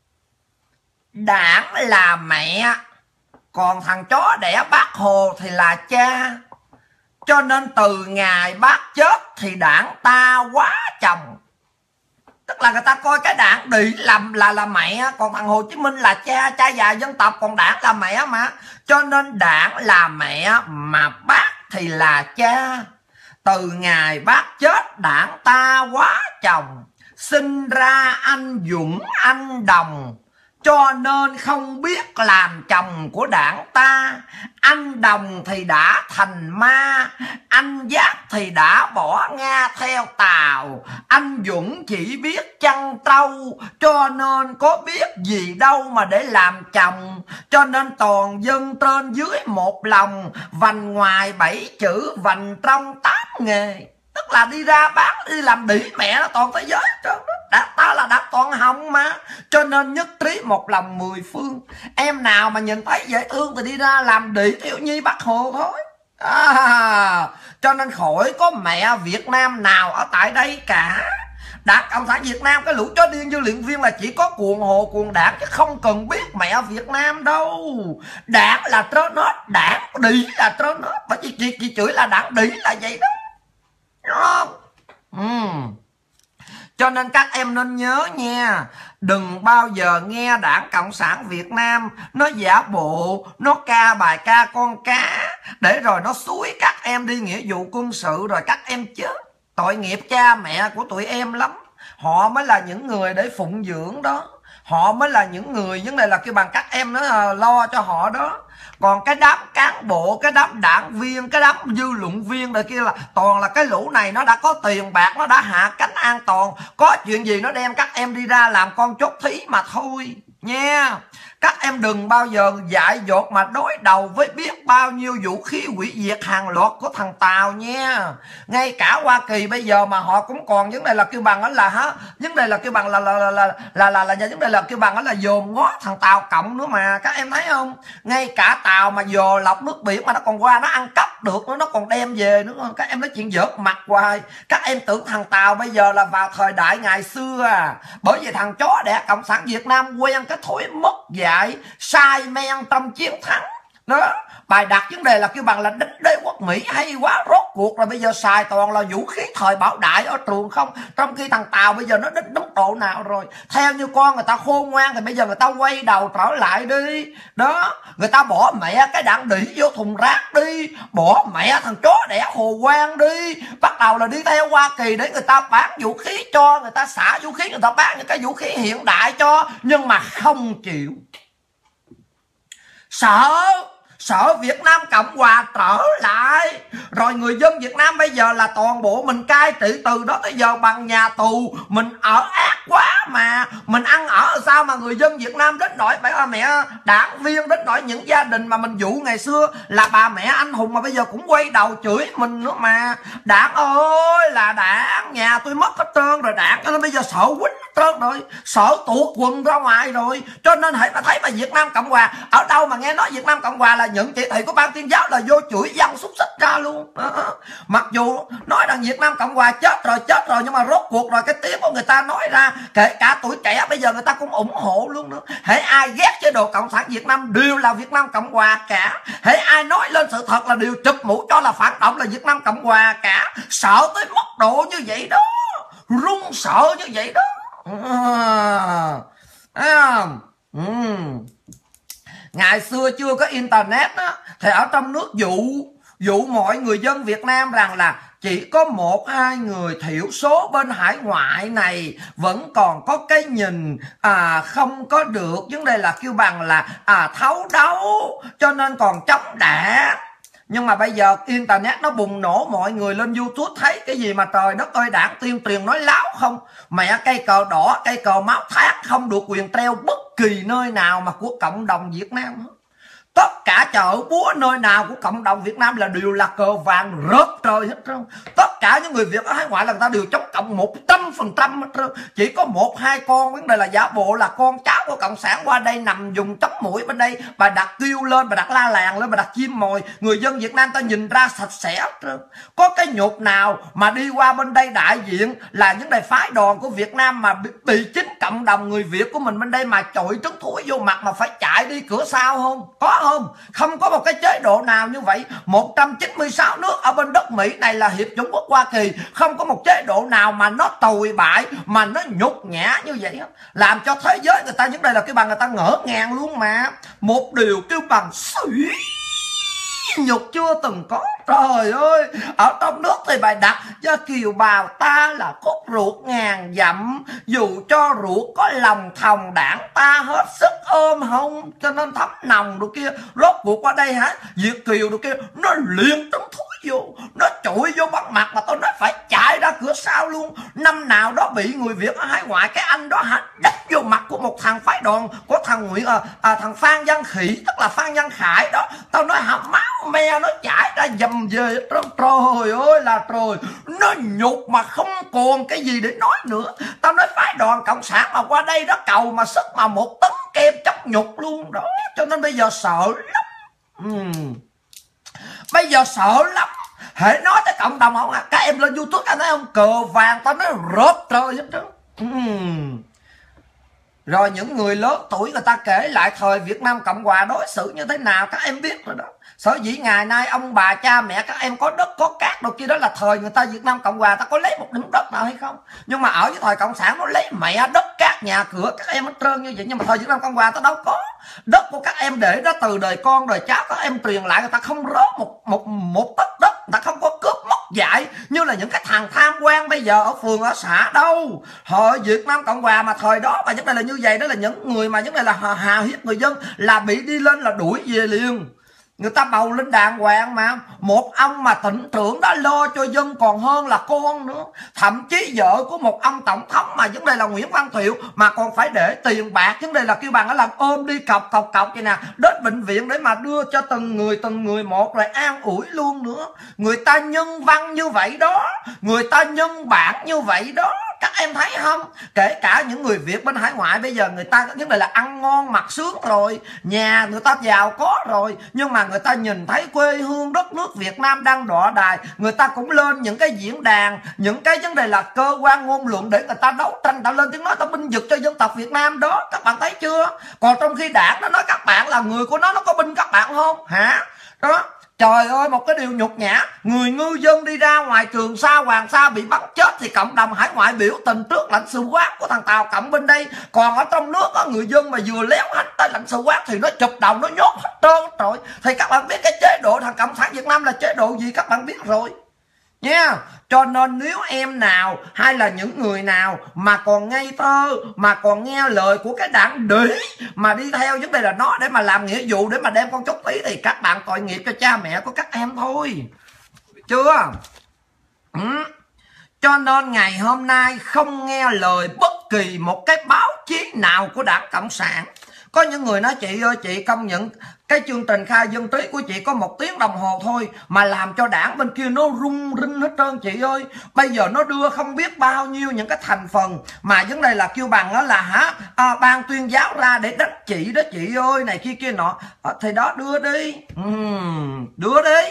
đảng là mẹ, còn thằng chó đẻ Bác Hồ thì là cha. Cho nên từ ngày bác chết thì đảng ta quá chồng. Tức là người ta coi cái đảng đi làm là mẹ, còn thằng Hồ Chí Minh là cha già dân tộc, còn đảng là mẹ mà. Cho nên đảng là mẹ mà bác thì là cha. Từ ngày bác chết đảng ta quá chồng, sinh ra anh Dũng anh Đồng, cho nên không biết làm chồng của đảng ta. Anh Đồng thì đã thành ma, anh Giáp thì đã bỏ Nga theo Tàu, anh Dũng chỉ biết chăn trâu, cho nên có biết gì đâu mà để làm chồng. Cho nên toàn dân trên dưới một lòng, vành ngoài 7 chữ, vành trong 8 nghề. Tức là đi ra bán đi làm đĩ mẹ nó toàn thế giới trơn đó. Ta là đã toàn hồng mà. Cho nên nhất trí một lòng 10 phương. Em nào mà nhìn thấy dễ thương thì đi ra làm đĩ Thiếu Nhi Bác Hồ thôi Cho nên khỏi có mẹ Việt Nam nào ở tại đây cả. Đảng Cộng sản Việt Nam, cái lũ chó điên dư luyện viên là chỉ có cuồng hồ cuồng đảng, chứ không cần biết mẹ Việt Nam đâu. Đảng là trơn hết, đảng đĩ là trơn hết. Và chị chửi là đảng đĩ là vậy đó, đúng không? Cho nên các em nên nhớ nha, đừng bao giờ nghe Đảng Cộng sản Việt Nam nó giả bộ, nó ca bài ca con cá, để rồi nó xúi các em đi nghĩa vụ quân sự rồi các em chết. Tội nghiệp cha mẹ của tụi em lắm. Họ mới là những người để phụng dưỡng đó. Họ mới là những người, vấn đề là kêu bằng các em nó lo cho họ đó. Còn cái đám cán bộ, cái đám đảng viên, cái đám dư luận viên đời kia là toàn là cái lũ này nó đã có tiền bạc, nó đã hạ cánh an toàn, có chuyện gì nó đem các em đi ra làm con chốt thí mà thôi nha. Các em đừng bao giờ dại dột mà đối đầu với biết bao nhiêu vũ khí hủy diệt hàng loạt của thằng Tàu nha. Ngay cả Hoa Kỳ bây giờ mà họ cũng còn vấn đề là kêu bằng đó là vấn đề là kêu bằng là vấn đề là kêu bằng đó là dòm ngó thằng Tàu Cộng nữa mà. Các em thấy không? Ngay cả Tàu mà dò lọc nước biển mà nó còn qua nó ăn cắp được nữa, nó còn đem về nữa. Các em nói chuyện giỡn mặt hoài. Các em tưởng thằng Tàu bây giờ là vào thời đại ngày xưa à. Bởi vì thằng chó đẻ Cộng sản Việt Nam quen cái thói mất dạy, sai men trong chiến thắng đó. Bài đặt vấn đề là kêu bằng là đánh đế quốc Mỹ hay quá, rốt cuộc là bây giờ xài toàn là vũ khí thời bảo đại ở trường không. Trong khi thằng Tàu bây giờ nó đến đúng độ nào rồi. Theo như con người ta khôn ngoan thì bây giờ người ta quay đầu trở lại đi đó. Người ta bỏ mẹ cái đạn đỉ vô thùng rác đi, bỏ mẹ thằng chó đẻ Hồ Quang đi, bắt đầu là đi theo Hoa Kỳ để người ta bán vũ khí cho, người ta xả vũ khí, người ta bán những cái vũ khí hiện đại cho, nhưng mà không chịu. Sợ Việt Nam Cộng Hòa trở lại. Rồi người dân Việt Nam bây giờ là toàn bộ mình cai trị từ đó tới giờ bằng nhà tù. Mình ở ác quá mà. Mình ăn ở sao mà người dân Việt Nam đến nỗi bà mẹ đảng viên, đến nỗi những gia đình mà mình dụ ngày xưa là bà mẹ anh hùng mà bây giờ cũng quay đầu chửi mình nữa mà. Đảng ơi là đảng, nhà tôi mất hết trơn rồi đảng, cho nên bây giờ sợ quýnh hết trơn rồi, sợ tuột quần ra ngoài rồi. Cho nên hãy mà thấy mà Việt Nam Cộng Hòa, ở đâu mà nghe nói Việt Nam Cộng Hòa là những chỉ thị của ban tuyên giáo là vô chửi dân xúc xích ra luôn. Mặc dù nói rằng Việt Nam Cộng Hòa chết rồi, nhưng mà rốt cuộc rồi cái tiếng của người ta nói ra, kể cả tuổi trẻ bây giờ người ta cũng ủng hộ luôn nữa. Hễ ai ghét chế độ Cộng sản Việt Nam đều là Việt Nam Cộng Hòa cả. Hễ ai nói lên sự thật là đều chụp mũ cho là phản động, là Việt Nam Cộng Hòa cả. Sợ tới mức độ như vậy đó, run sợ như vậy đó. Ngày xưa chưa có internet á, thì ở trong nước dụ mọi người dân Việt Nam rằng là chỉ có 1-2 người thiểu số bên hải ngoại này vẫn còn có cái nhìn không có được, vấn đề là kêu bằng là thấu đấu, cho nên còn chống đảng. Nhưng mà bây giờ internet nó bùng nổ, mọi người lên YouTube thấy cái gì mà trời đất ơi, đảng tuyên truyền nói láo không. Mẹ cây cờ đỏ, cây cờ máu thác không được quyền treo bất kỳ nơi nào mà của cộng đồng Việt Nam hết. Tất cả chợ búa nơi nào của cộng đồng Việt Nam là đều là cờ vàng rớt trời hết trơn. Tất cả những người Việt ở hải ngoại là người ta đều chống cộng 100% hết trơn. Chỉ có 1-2 con vấn đề là giả bộ là con cháu của cộng sản qua đây nằm dùng chống mũi bên đây, bà đặt kêu lên, bà đặt la làng lên, bà đặt chim mồi, người dân Việt Nam ta nhìn ra sạch sẽ hết trơn. Có cái nhục nào mà đi qua bên đây đại diện là những đại phái đoàn của Việt Nam mà bị chính cộng đồng người Việt của mình bên đây mà chọi trứng thúi vô mặt mà phải chạy đi cửa sau không? Có không? Không có một cái chế độ nào như vậy. 196 nước ở bên đất Mỹ này là Hiệp chủng quốc Hoa Kỳ, không có một chế độ nào mà nó tồi bại, mà nó nhục nhã như vậy hết. Làm cho thế giới người ta, những đây là cái bằng người ta ngỡ ngàng luôn mà. Một điều kêu bằng sỉ nhục chưa từng có. Trời ơi, ở trong nước thì bài đặt cho kiều bào ta là cốt ruột ngàn dặm, dù cho ruột có lòng thòng đảng ta hết sức ôm hông, cho nên thấm nòng đồ kia. Rốt cuộc qua đây Việt kiều đồ kia nó liền trứng thúi vô, nó trụi vô bắt mặt mà tôi nói phải chạy ra cửa sau luôn. Năm nào đó bị người Việt ở hải ngoại, cái anh đó đập vô mặt của một thằng phái đoàn của thằng thằng Phan Văn Khỉ, tức là Phan Văn Khải đó. Tao nói máu me nó chảy ra dầm về. Trời ơi là trời, nó nhục mà không còn cái gì để nói nữa. Tao nói phái đoàn cộng sản mà qua đây đó cầu mà sức mà 1 tấn kem chóc nhục luôn đó. Cho nên bây giờ sợ lắm. Bây giờ sợ lắm, hễ nói tới cộng đồng không các em lên YouTube anh thấy không, cờ vàng ta nói rớt trời hết trơn. Rồi những người lớn tuổi người ta kể lại thời Việt Nam Cộng Hòa đối xử như thế nào các em biết rồi đó. Sở dĩ ngày nay ông bà cha mẹ các em có đất có cát đâu kia, đó là thời người ta Việt Nam Cộng Hòa ta có lấy một miếng đất nào hay không. Nhưng mà ở với thời Cộng sản nó lấy mẹ đất cát nhà cửa các em hết trơn như vậy. Nhưng mà thời Việt Nam Cộng Hòa ta đâu có. Đất của các em để đó từ đời con đời cháu các em truyền lại, người ta không rớt một tấc đất, người ta không có cướp mất dạy như là những cái thằng tham quan bây giờ ở phường ở xã đâu. Thời Việt Nam Cộng Hòa mà thời đó mà vấn đề là như vậy, đó là những người mà vấn đề là hà hiếp người dân là bị đi lên là đuổi về liền. Người ta bầu lên đàng hoàng mà. Một ông mà tỉnh trưởng đó lo cho dân còn hơn là con nữa. Thậm chí vợ của một ông tổng thống mà vấn đề là Nguyễn Văn Thiệu mà còn phải để tiền bạc, vấn đề là kêu bằng nó làm ôm đi cọc vậy nè, đến bệnh viện để mà đưa cho từng người một rồi an ủi luôn nữa. Người ta nhân văn như vậy đó, người ta nhân bản như vậy đó. Các em thấy không? Kể cả những người Việt bên hải ngoại bây giờ người ta vấn đề là ăn ngon mặc sướng rồi, nhà người ta giàu có rồi, nhưng mà người ta nhìn thấy quê hương đất nước Việt Nam đang đọa đài, người ta cũng lên những cái diễn đàn, những cái vấn đề là cơ quan ngôn luận để người ta đấu tranh, ta lên tiếng nói, ta binh vực cho dân tộc Việt Nam đó. Các bạn thấy chưa? Còn trong khi đảng nó nói các bạn là người của nó có binh các bạn không hả? Đó. Trời ơi, một cái điều nhục nhã, người ngư dân đi ra ngoài Trường Sa Hoàng Sa bị bắn chết thì cộng đồng hải ngoại biểu tình trước lãnh sự quán của thằng Tàu cộng bên đây. Còn ở trong nước có người dân mà vừa léo hết tới lãnh sự quán thì nó chụp đầu nó nhốt hết trơn rồi. Thì các bạn biết cái chế độ thằng Cộng sản Việt Nam là chế độ gì các bạn biết rồi nha. Cho nên nếu em nào hay là những người nào mà còn ngây thơ, mà còn nghe lời của cái đảng đĩ mà đi theo vấn đề là nó để mà làm nghĩa vụ, để mà đem con chốt tí, thì các bạn tội nghiệp cho cha mẹ của các em thôi. Chưa? Cho nên ngày hôm nay không nghe lời bất kỳ một cái báo chí nào của đảng Cộng sản. Có những người nói chị ơi, chị công nhận cái chương trình khai dân trí của chị có 1 tiếng đồng hồ thôi mà làm cho đảng bên kia nó rung rinh hết trơn chị ơi. Bây giờ nó đưa không biết bao nhiêu những cái thành phần mà vấn đề là kêu bằng đó là ban tuyên giáo ra để đánh chị đó chị ơi, này kia nọ. Thì đó đưa đi, đưa đi.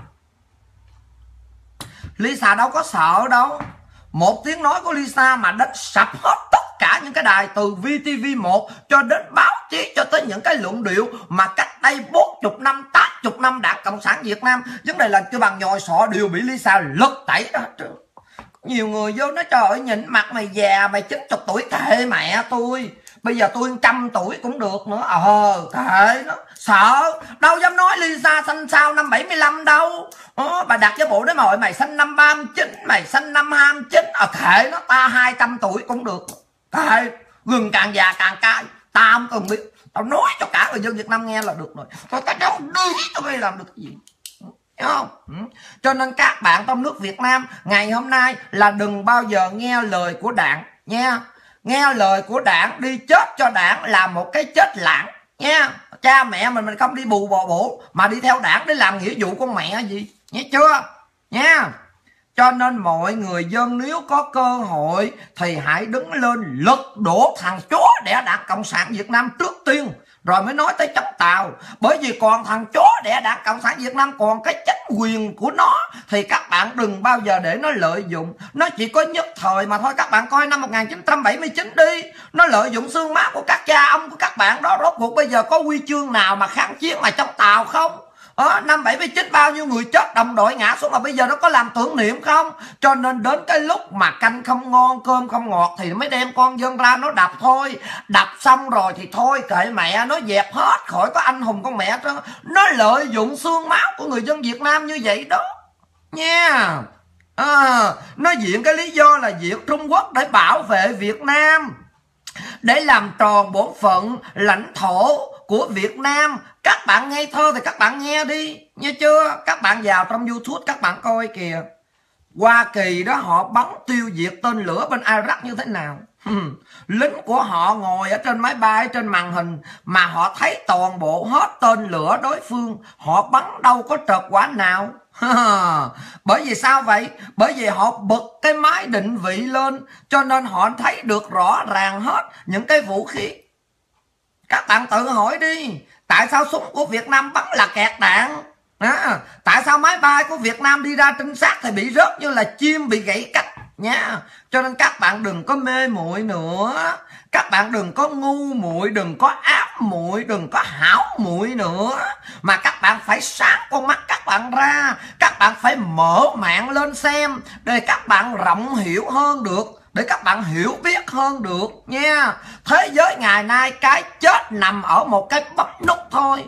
Lisa đâu có sợ đâu. 1 tiếng nói của Lisa mà đánh sập hết tất cả những cái đài từ VTV1 cho đến báo chí, cho tới những cái luận điệu mà cách đây 40 năm, 80 năm đảng Cộng sản Việt Nam vấn đề là kêu bằng nhồi sọ đều bị Lisa lật tẩy đó. Nhiều người vô nói trời ơi nhìn mặt mày già, mày 90 tuổi kệ mẹ tôi, bây giờ tôi 100 tuổi cũng được nữa. Kệ nó, sợ đâu dám nói Lisa sanh sao năm 75 đâu. Bà đặt với bộ đấy mà mày sanh năm 39, mày sanh năm 29, kệ nó, ta 200 tuổi cũng được. Kệ, gừng càng già càng cay, ta không cần biết, tao nói cho cả người dân Việt Nam nghe là được rồi. Tao đâu đi tao phải làm được cái gì, hiểu không? Cho nên các bạn trong nước Việt Nam ngày hôm nay là đừng bao giờ nghe lời của đảng nha. Nghe lời của đảng đi chết cho đảng là một cái chết lãng nha. Cha mẹ mình không đi bù bò bổ mà đi theo đảng để làm nghĩa vụ con mẹ gì, nghe chưa nha. Cho nên mọi người dân nếu có cơ hội thì hãy đứng lên lật đổ thằng chó đẻ đảng Cộng sản Việt Nam trước tiên, rồi mới nói tới chống Tàu. Bởi vì còn thằng chó đẻ đảng Cộng sản Việt Nam còn cái chính quyền của nó thì các bạn đừng bao giờ để nó lợi dụng. Nó chỉ có nhất thời mà thôi. Các bạn coi năm 1979 đi, nó lợi dụng xương máu của các cha ông của các bạn đó. Rốt cuộc bây giờ có huy chương nào mà kháng chiến mà chống Tàu không? Năm 79 bao nhiêu người chết đồng đội ngã xuống mà bây giờ nó có làm tưởng niệm không? Cho nên đến cái lúc mà canh không ngon cơm không ngọt thì mới đem con dân ra nó đập thôi. Đập xong rồi thì thôi kệ mẹ, nó dẹp hết khỏi có anh hùng con mẹ đó. Nó lợi dụng xương máu của người dân Việt Nam như vậy đó nha. Nó diện cái lý do là diệt Trung Quốc để bảo vệ Việt Nam, để làm tròn bổn phận lãnh thổ của Việt Nam. Các bạn ngây thơ thì các bạn nghe đi, nghe chưa? Các bạn vào trong YouTube các bạn coi kìa, Hoa Kỳ đó họ bắn tiêu diệt tên lửa bên Iraq như thế nào. Lính của họ ngồi ở trên máy bay, trên màn hình mà họ thấy toàn bộ hết tên lửa đối phương, họ bắn đâu có trật quả nào. Bởi vì sao vậy? Bởi vì họ bật cái máy định vị lên cho nên họ thấy được rõ ràng hết những cái vũ khí. Các bạn tự hỏi đi, tại sao súng của Việt Nam bắn là kẹt đạn? Tại sao máy bay của Việt Nam đi ra trinh sát thì bị rớt như là chim bị gãy cánh nha. Cho nên các bạn đừng có mê muội nữa, các bạn đừng có ngu muội, đừng có áp muội, đừng có hảo muội nữa, mà các bạn phải sáng con mắt các bạn ra, các bạn phải mở mạng lên xem để các bạn rộng hiểu hơn được, để các bạn hiểu biết hơn được nha. Thế giới ngày nay cái chết nằm ở một cái bấm nút thôi.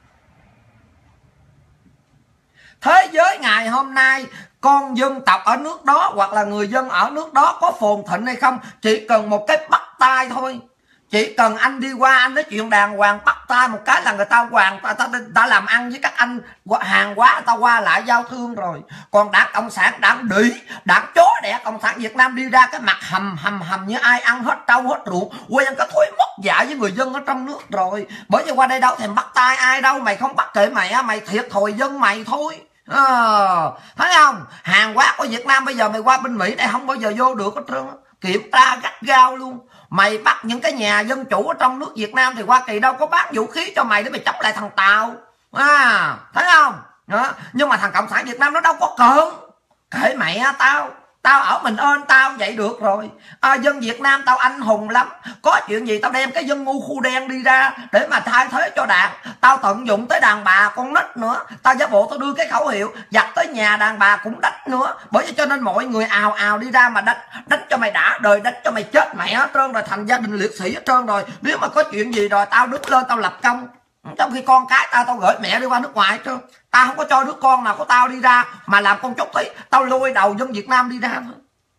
Thế giới ngày hôm nay con dân tộc ở nước đó hoặc là người dân ở nước đó có phồn thịnh hay không, chỉ cần một cái bắt tay thôi. Chỉ cần anh đi qua anh nói chuyện đàng hoàng, bắt tay một cái là người ta ta làm ăn với các anh hàng hóa, người ta qua lại giao thương rồi. Còn đảng Cộng sản, đảng đĩ, đảng chó đẻ Cộng sản Việt Nam đi ra cái mặt hầm như ai ăn hết trâu hết ruộng, quen cái thói mất dạy với người dân ở trong nước rồi. Bởi vì qua đây đâu thèm bắt tay ai đâu, mày không bắt kệ mày, mày thiệt thòi dân mày thôi. Thấy không? Hàng hóa của Việt Nam bây giờ mày qua bên Mỹ này không bao giờ vô được hết trơn, kiểm tra gắt gao luôn. Mày bắt những cái nhà dân chủ ở trong nước Việt Nam thì Hoa Kỳ đâu có bán vũ khí cho mày để mày chống lại thằng Tàu. Thấy không? Nhưng mà thằng Cộng sản Việt Nam nó đâu có cần. Kệ mẹ tao ở mình ơn tao vậy được rồi. Dân Việt Nam tao anh hùng lắm, có chuyện gì tao đem cái dân ngu khu đen đi ra để mà thay thế cho đảng. Tao tận dụng tới đàn bà con nít nữa, tao giả bộ tao đưa cái khẩu hiệu giặt tới nhà đàn bà cũng đánh nữa. Bởi vậy cho nên mọi người ào đi ra mà đánh cho mày đã đời, đánh cho mày chết mẹ hết trơn rồi, thành gia đình liệt sĩ hết trơn rồi. Nếu mà có chuyện gì rồi tao đứng lên tao lập công. Trong khi con cái tao gửi mẹ đi qua nước ngoài hết trơn, tao không có cho đứa con nào của tao đi ra mà làm con chốt tí, tao lôi đầu dân Việt Nam đi ra thôi.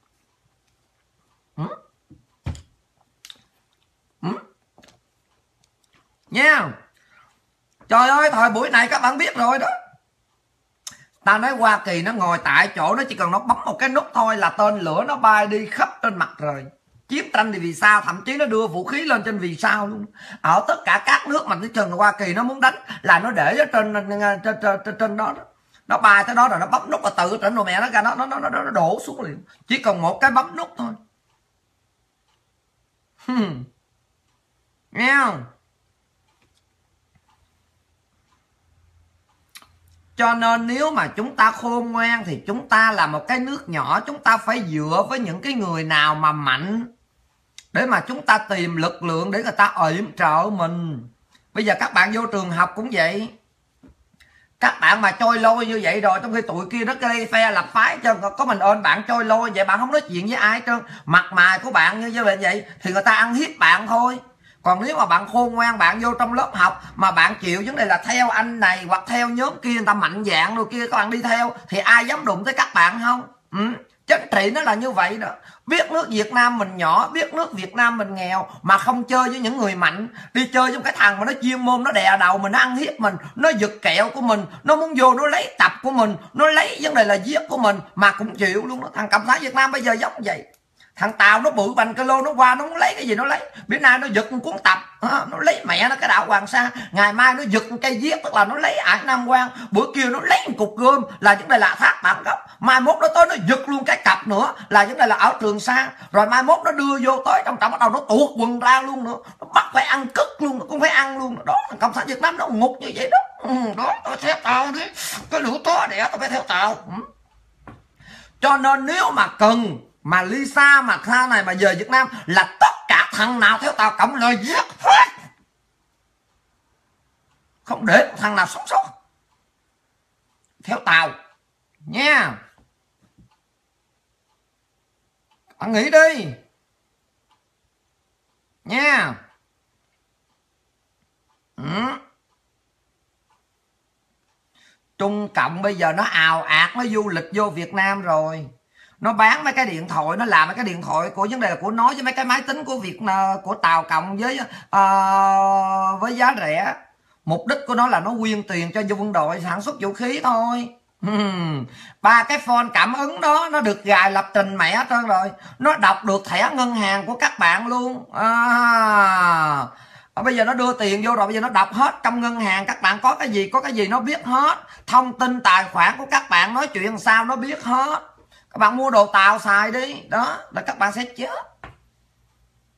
Nha. Trời ơi, thời buổi này các bạn biết rồi đó. Tao nói Hoa Kỳ nó ngồi tại chỗ, nó chỉ cần nó bấm một cái nút thôi là tên lửa nó bay đi khắp trên mặt trời. Chiến tranh thì vì sao, thậm chí nó đưa vũ khí lên trên vì sao luôn. Ở tất cả các nước mà cái trường Hoa Kỳ nó muốn đánh là nó để ở trên đó. Nó bay tới đó rồi nó bấm nút và tự trên đồ mẹ nó ra, nó đổ xuống liền. Chỉ cần một cái bấm nút thôi. Nghe không? Cho nên nếu mà chúng ta khôn ngoan thì chúng ta là một cái nước nhỏ, chúng ta phải dựa với những cái người nào mà mạnh để mà chúng ta tìm lực lượng để người ta yểm trợ mình. Bây giờ các bạn vô trường học cũng vậy, các bạn mà trôi lôi như vậy rồi, trong khi tụi kia nó gây phe lập phái chứ có mình ơn bạn trôi lôi vậy, bạn không nói chuyện với ai trơn, mặt mày của bạn như vậy thì người ta ăn hiếp bạn thôi. Còn nếu mà bạn khôn ngoan, bạn vô trong lớp học mà bạn chịu vấn đề là theo anh này hoặc theo nhóm kia, người ta mạnh dạng rồi kia, các bạn đi theo thì ai dám đụng tới các bạn không? Chính trị nó là như vậy đó. Biết nước Việt Nam mình nhỏ, biết nước Việt Nam mình nghèo mà không chơi với những người mạnh, đi chơi với cái thằng mà nó chuyên môn, nó đè đầu mình, nó ăn hiếp mình, nó giật kẹo của mình, nó muốn vô nó lấy tập của mình, nó lấy vấn đề là giết của mình mà cũng chịu luôn đó. Thằng Cộng sản Việt Nam bây giờ giống vậy. Thằng Tàu nó bự bành cái lô, nó qua nó muốn lấy cái gì nó lấy. Bữa nay nó giật cuốn tập, nó lấy mẹ nó cái đạo Hoàng Sa. Ngày mai nó giật cây viết, tức là nó lấy Ải Nam Quang. Bữa kia nó lấy một cục gươm là vấn đề là thác bản gốc. Mai mốt nó tới nó giật luôn cái cặp nữa là vấn đề là ở Trường Sa. Rồi mai mốt nó đưa vô tới trong trọng bắt đầu nó tuột quần ra luôn nữa. Nó bắt phải ăn cất luôn, nó cũng phải ăn luôn. Đó, thằng Cộng sản Việt Nam nó ngục như vậy đó. Đó, tao theo tao đi. Cái lũ tó đẻ tao phải theo tao. Cho nên nếu mà cần mà Lisa mà sau này mà về Việt Nam là tất cả thằng nào theo tao cộng lời giết hết, không để một thằng nào sống sót theo tao nha. Bạn nghĩ đi nha. Trung Cộng bây giờ nó ào ạt, nó du lịch vô Việt Nam rồi, nó bán mấy cái điện thoại, nó làm mấy cái điện thoại của vấn đề là của nó với mấy cái máy tính của Tàu Cộng với giá rẻ. Mục đích của nó là nó quyên tiền cho quân đội sản xuất vũ khí thôi. Ba cái phone cảm ứng đó nó được gài lập trình mẹ hết trơn rồi, nó đọc được thẻ ngân hàng của các bạn luôn. Bây giờ nó đưa tiền vô rồi, bây giờ nó đọc hết trong ngân hàng các bạn có cái gì nó biết hết, thông tin tài khoản của các bạn nói chuyện sao nó biết hết. Các bạn mua đồ Tàu xài đi, đó là các bạn sẽ chết.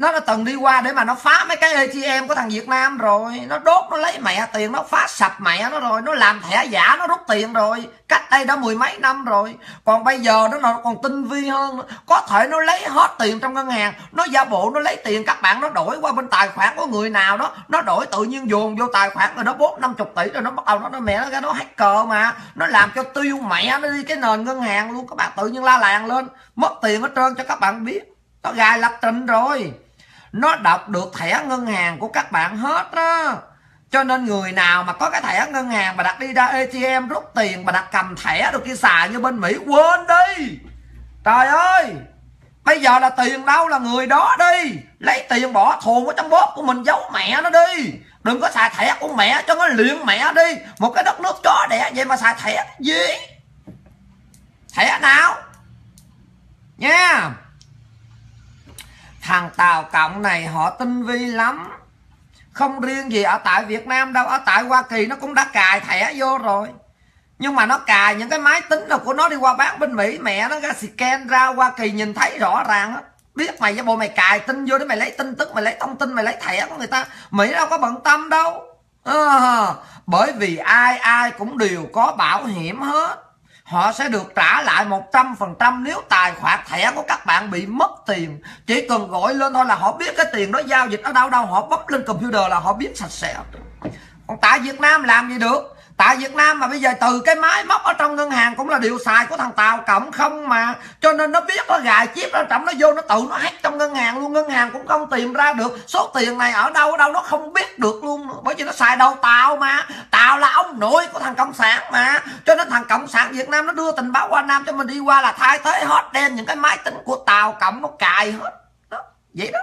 Nó đã từng đi qua để mà nó phá mấy cái ATM của thằng Việt Nam rồi. Nó đốt, nó lấy mẹ tiền, nó phá sập mẹ nó rồi. Nó làm thẻ giả, nó rút tiền rồi. Cách đây đã 10 mấy năm rồi. Còn bây giờ nó còn tinh vi hơn. Có thể nó lấy hết tiền trong ngân hàng. Nó giả bộ nó lấy tiền các bạn, nó đổi qua bên tài khoản của người nào đó. Nó đổi tự nhiên dồn vô tài khoản rồi nó 40-50 tỷ rồi nó bắt đầu nó mẹ nó ra nó hacker mà. Nó làm cho tiêu mẹ nó đi cái nền ngân hàng luôn. Các bạn tự nhiên la làng lên. Mất tiền hết trơn cho các bạn biết. Nó gài lập trình rồi. Nó đọc được thẻ ngân hàng của các bạn hết á. Cho nên người nào mà có cái thẻ ngân hàng mà đặt đi ra ATM rút tiền mà đặt cầm thẻ được kia xài như bên Mỹ, quên đi. Trời ơi, bây giờ là tiền đâu là người đó đi. Lấy tiền bỏ thùng ở trong bóp của mình giấu mẹ nó đi. Đừng có xài thẻ của mẹ cho nó luyện mẹ đi. Một cái đất nước chó đẻ vậy mà xài thẻ gì? Thẻ nào nha. Thằng Tàu Cộng này họ tinh vi lắm. Không riêng gì ở tại Việt Nam đâu, ở tại Hoa Kỳ nó cũng đã cài thẻ vô rồi. Nhưng mà nó cài những cái máy tính nào của nó đi qua bán bên Mỹ, mẹ nó ra scan ra Hoa Kỳ nhìn thấy rõ ràng á. Biết mày với bộ mày cài tin vô để mày lấy tin tức, mày lấy thông tin, mày lấy thẻ của người ta. Mỹ đâu có bận tâm đâu. Bởi vì ai cũng đều có bảo hiểm hết. Họ sẽ được trả lại 100% nếu tài khoản thẻ của các bạn bị mất tiền. Chỉ cần gọi lên thôi là họ biết cái tiền đó giao dịch ở đâu đâu. Họ bấm lên computer là họ biết sạch sẽ. Còn tại Việt Nam làm gì được. Tại Việt Nam mà bây giờ từ cái máy móc ở trong ngân hàng cũng là điều xài của thằng Tàu Cộng không mà. Cho nên nó biết nó gài chip ở trong, nó vô nó tự nó hack trong ngân hàng luôn. Ngân hàng cũng không tìm ra được số tiền này ở đâu nó không biết được luôn. Bởi vì nó xài đầu Tàu mà. Tàu là ông nội của thằng Cộng sản mà. Cho nên thằng Cộng sản Việt Nam nó đưa tình báo qua Nam cho mình đi qua là thay thế hết, đem những cái máy tính của Tàu Cộng nó cài hết đó. Vậy đó.